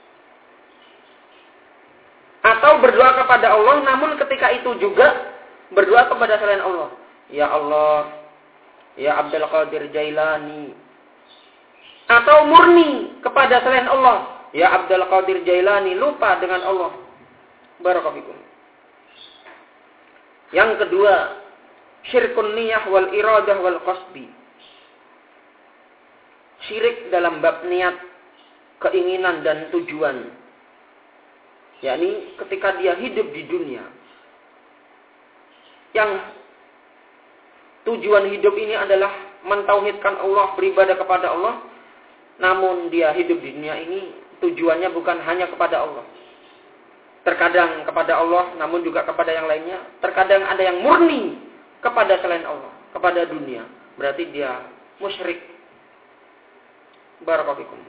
Atau berdoa kepada Allah namun ketika itu juga berdoa kepada selain Allah. Ya Allah, ya Abdul Qadir Jailani. Atau murni kepada selain Allah. Ya Abdul Qadir Jailani, lupa dengan Allah. Barakallahu. Yang kedua, syirkun niyah wal iradah wal qasdi. Syirik dalam bab niat, keinginan dan tujuan. Yakni ketika dia hidup di dunia, yang tujuan hidup ini adalah mentauhidkan Allah, beribadah kepada Allah, namun dia hidup di dunia ini tujuannya bukan hanya kepada Allah. Terkadang kepada Allah, namun juga kepada yang lainnya. Terkadang ada yang murni kepada selain Allah, kepada dunia. Berarti dia musyrik. Barakallahu fikum.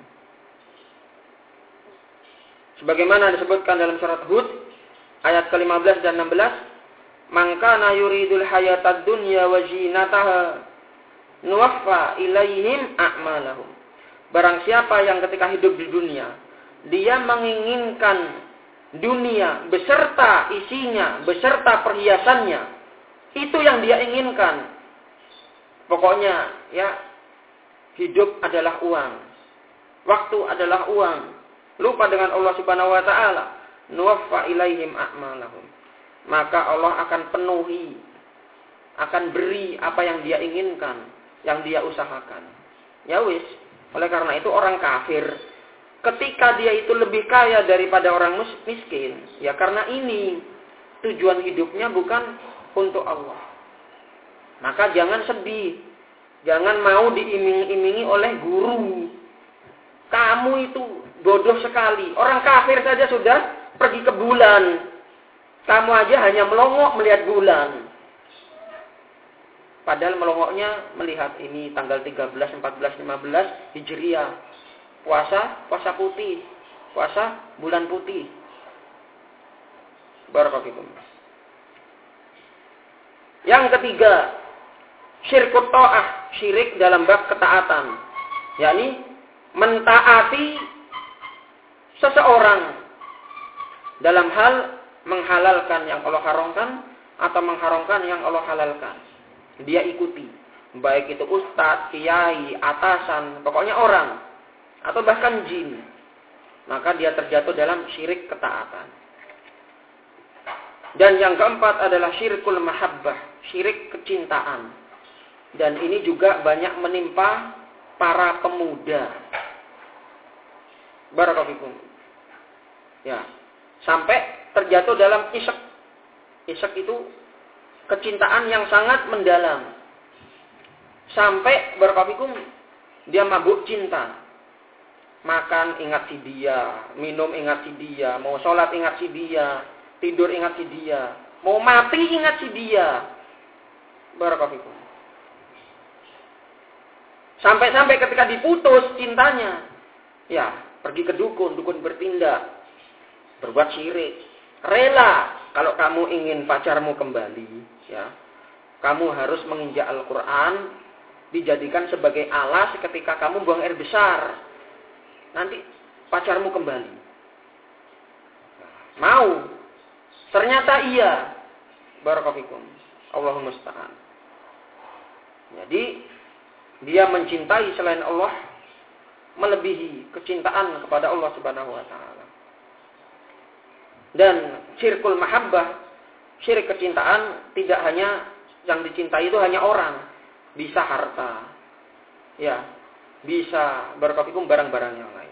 Sebagaimana disebutkan dalam surat Hud ayat ke-15 dan 16, "Man kana yuridul hayatad dunya wa zinataha nuwaffa ilaihim a'malahum." Barang siapa yang ketika hidup di dunia dia menginginkan dunia beserta isinya, beserta perhiasannya, itu yang dia inginkan. Pokoknya ya Hidup adalah uang. Waktu adalah uang. Lupa dengan Allah Subhanahu wa taala. Nuwaffa ilaihim a'malahum. Maka Allah akan penuhi, akan beri apa yang dia inginkan, yang dia usahakan. Ya wis. Oleh karena itu orang kafir, ketika dia itu lebih kaya daripada orang miskin, ya karena ini tujuan hidupnya bukan untuk Allah. Maka jangan sedih, jangan mau diiming-imingi oleh guru. Kamu itu bodoh sekali. Orang kafir saja sudah pergi ke bulan. Kamu aja hanya melongok melihat bulan. Padahal melongoknya melihat ini tanggal 13, 14, 15 Hijriah. Puasa putih. Puasa bulan putih. Barakallahu. Yang ketiga, syirkut ta'ah, syirik dalam bab ketaatan. Yakni mentaati seseorang dalam hal menghalalkan yang Allah haramkan atau mengharamkan yang Allah halalkan. Dia ikuti, baik itu ustadz, kiai, atasan, pokoknya orang atau bahkan jin. Maka dia terjatuh dalam syirik ketaatan. Dan yang keempat adalah syirkul mahabbah, syirik kecintaan. Dan ini juga banyak menimpa para pemuda. Barakallahu. Ya, sampai terjatuh dalam isyak. Isyak itu kecintaan yang sangat mendalam. Sampai barakallahu dia mabuk cinta. Makan ingat si dia, minum ingat si dia, mau sholat ingat si dia, tidur ingat si dia, mau mati ingat si dia. Barakallahu. Sampai-sampai ketika diputus cintanya, ya pergi ke dukun bertindak, berbuat syirik. Rela kalau kamu ingin pacarmu kembali, ya, kamu harus menginjak Al-Quran, dijadikan sebagai alas ketika kamu buang air besar. Nanti pacarmu kembali. Mau? Ternyata iya. Barakallahu. Allahumma musta'an. Jadi dia mencintai selain Allah melebihi kecintaan kepada Allah Subhanahu wa taala. Dan syirkul mahabbah, syirik kecintaan, tidak hanya yang dicintai itu hanya orang, bisa harta, ya, bisa barakallahu barang-barang yang lain.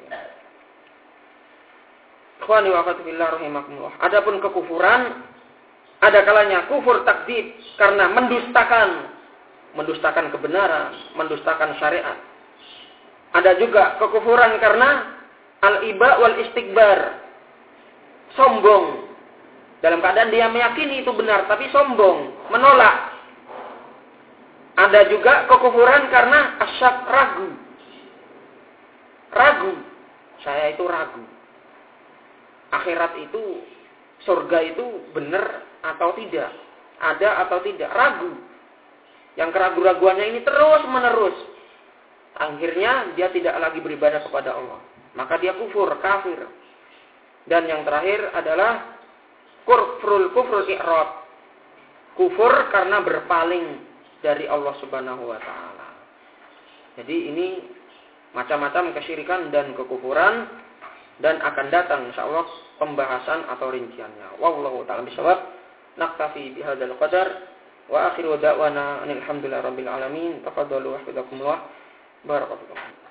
Ikhwani wa akhwati fillah rahimakumullah. Adapun kekufuran, ada kalanya kufur takdzib karena mendustakan kebenaran, mendustakan syariat. Ada juga kekufuran karena al-iba wal istikbar, sombong. Dalam keadaan dia meyakini itu benar, tapi sombong, menolak. Ada juga kekufuran karena asyak, ragu. Ragu. Saya itu ragu. Akhirat itu, surga itu benar atau tidak? Ada atau tidak? Ragu. Yang keraguan-raguannya ini terus menerus. Akhirnya dia tidak lagi beribadah kepada Allah. Maka dia kufur, kafir. Dan yang terakhir adalah kufrul i'rad. Kufur karena berpaling dari Allah Subhanahu wa taala. Jadi ini macam-macam kesyirikan dan kekufuran, dan akan datang insyaallah pembahasan atau rinciannya. Wallahu ta'ala bishawab. Naktafi bihadzal qadar wa akhiru da'wana alhamdulillahirabbil alamin. Tafaddalu wa hafizakumullah. Barakallahu.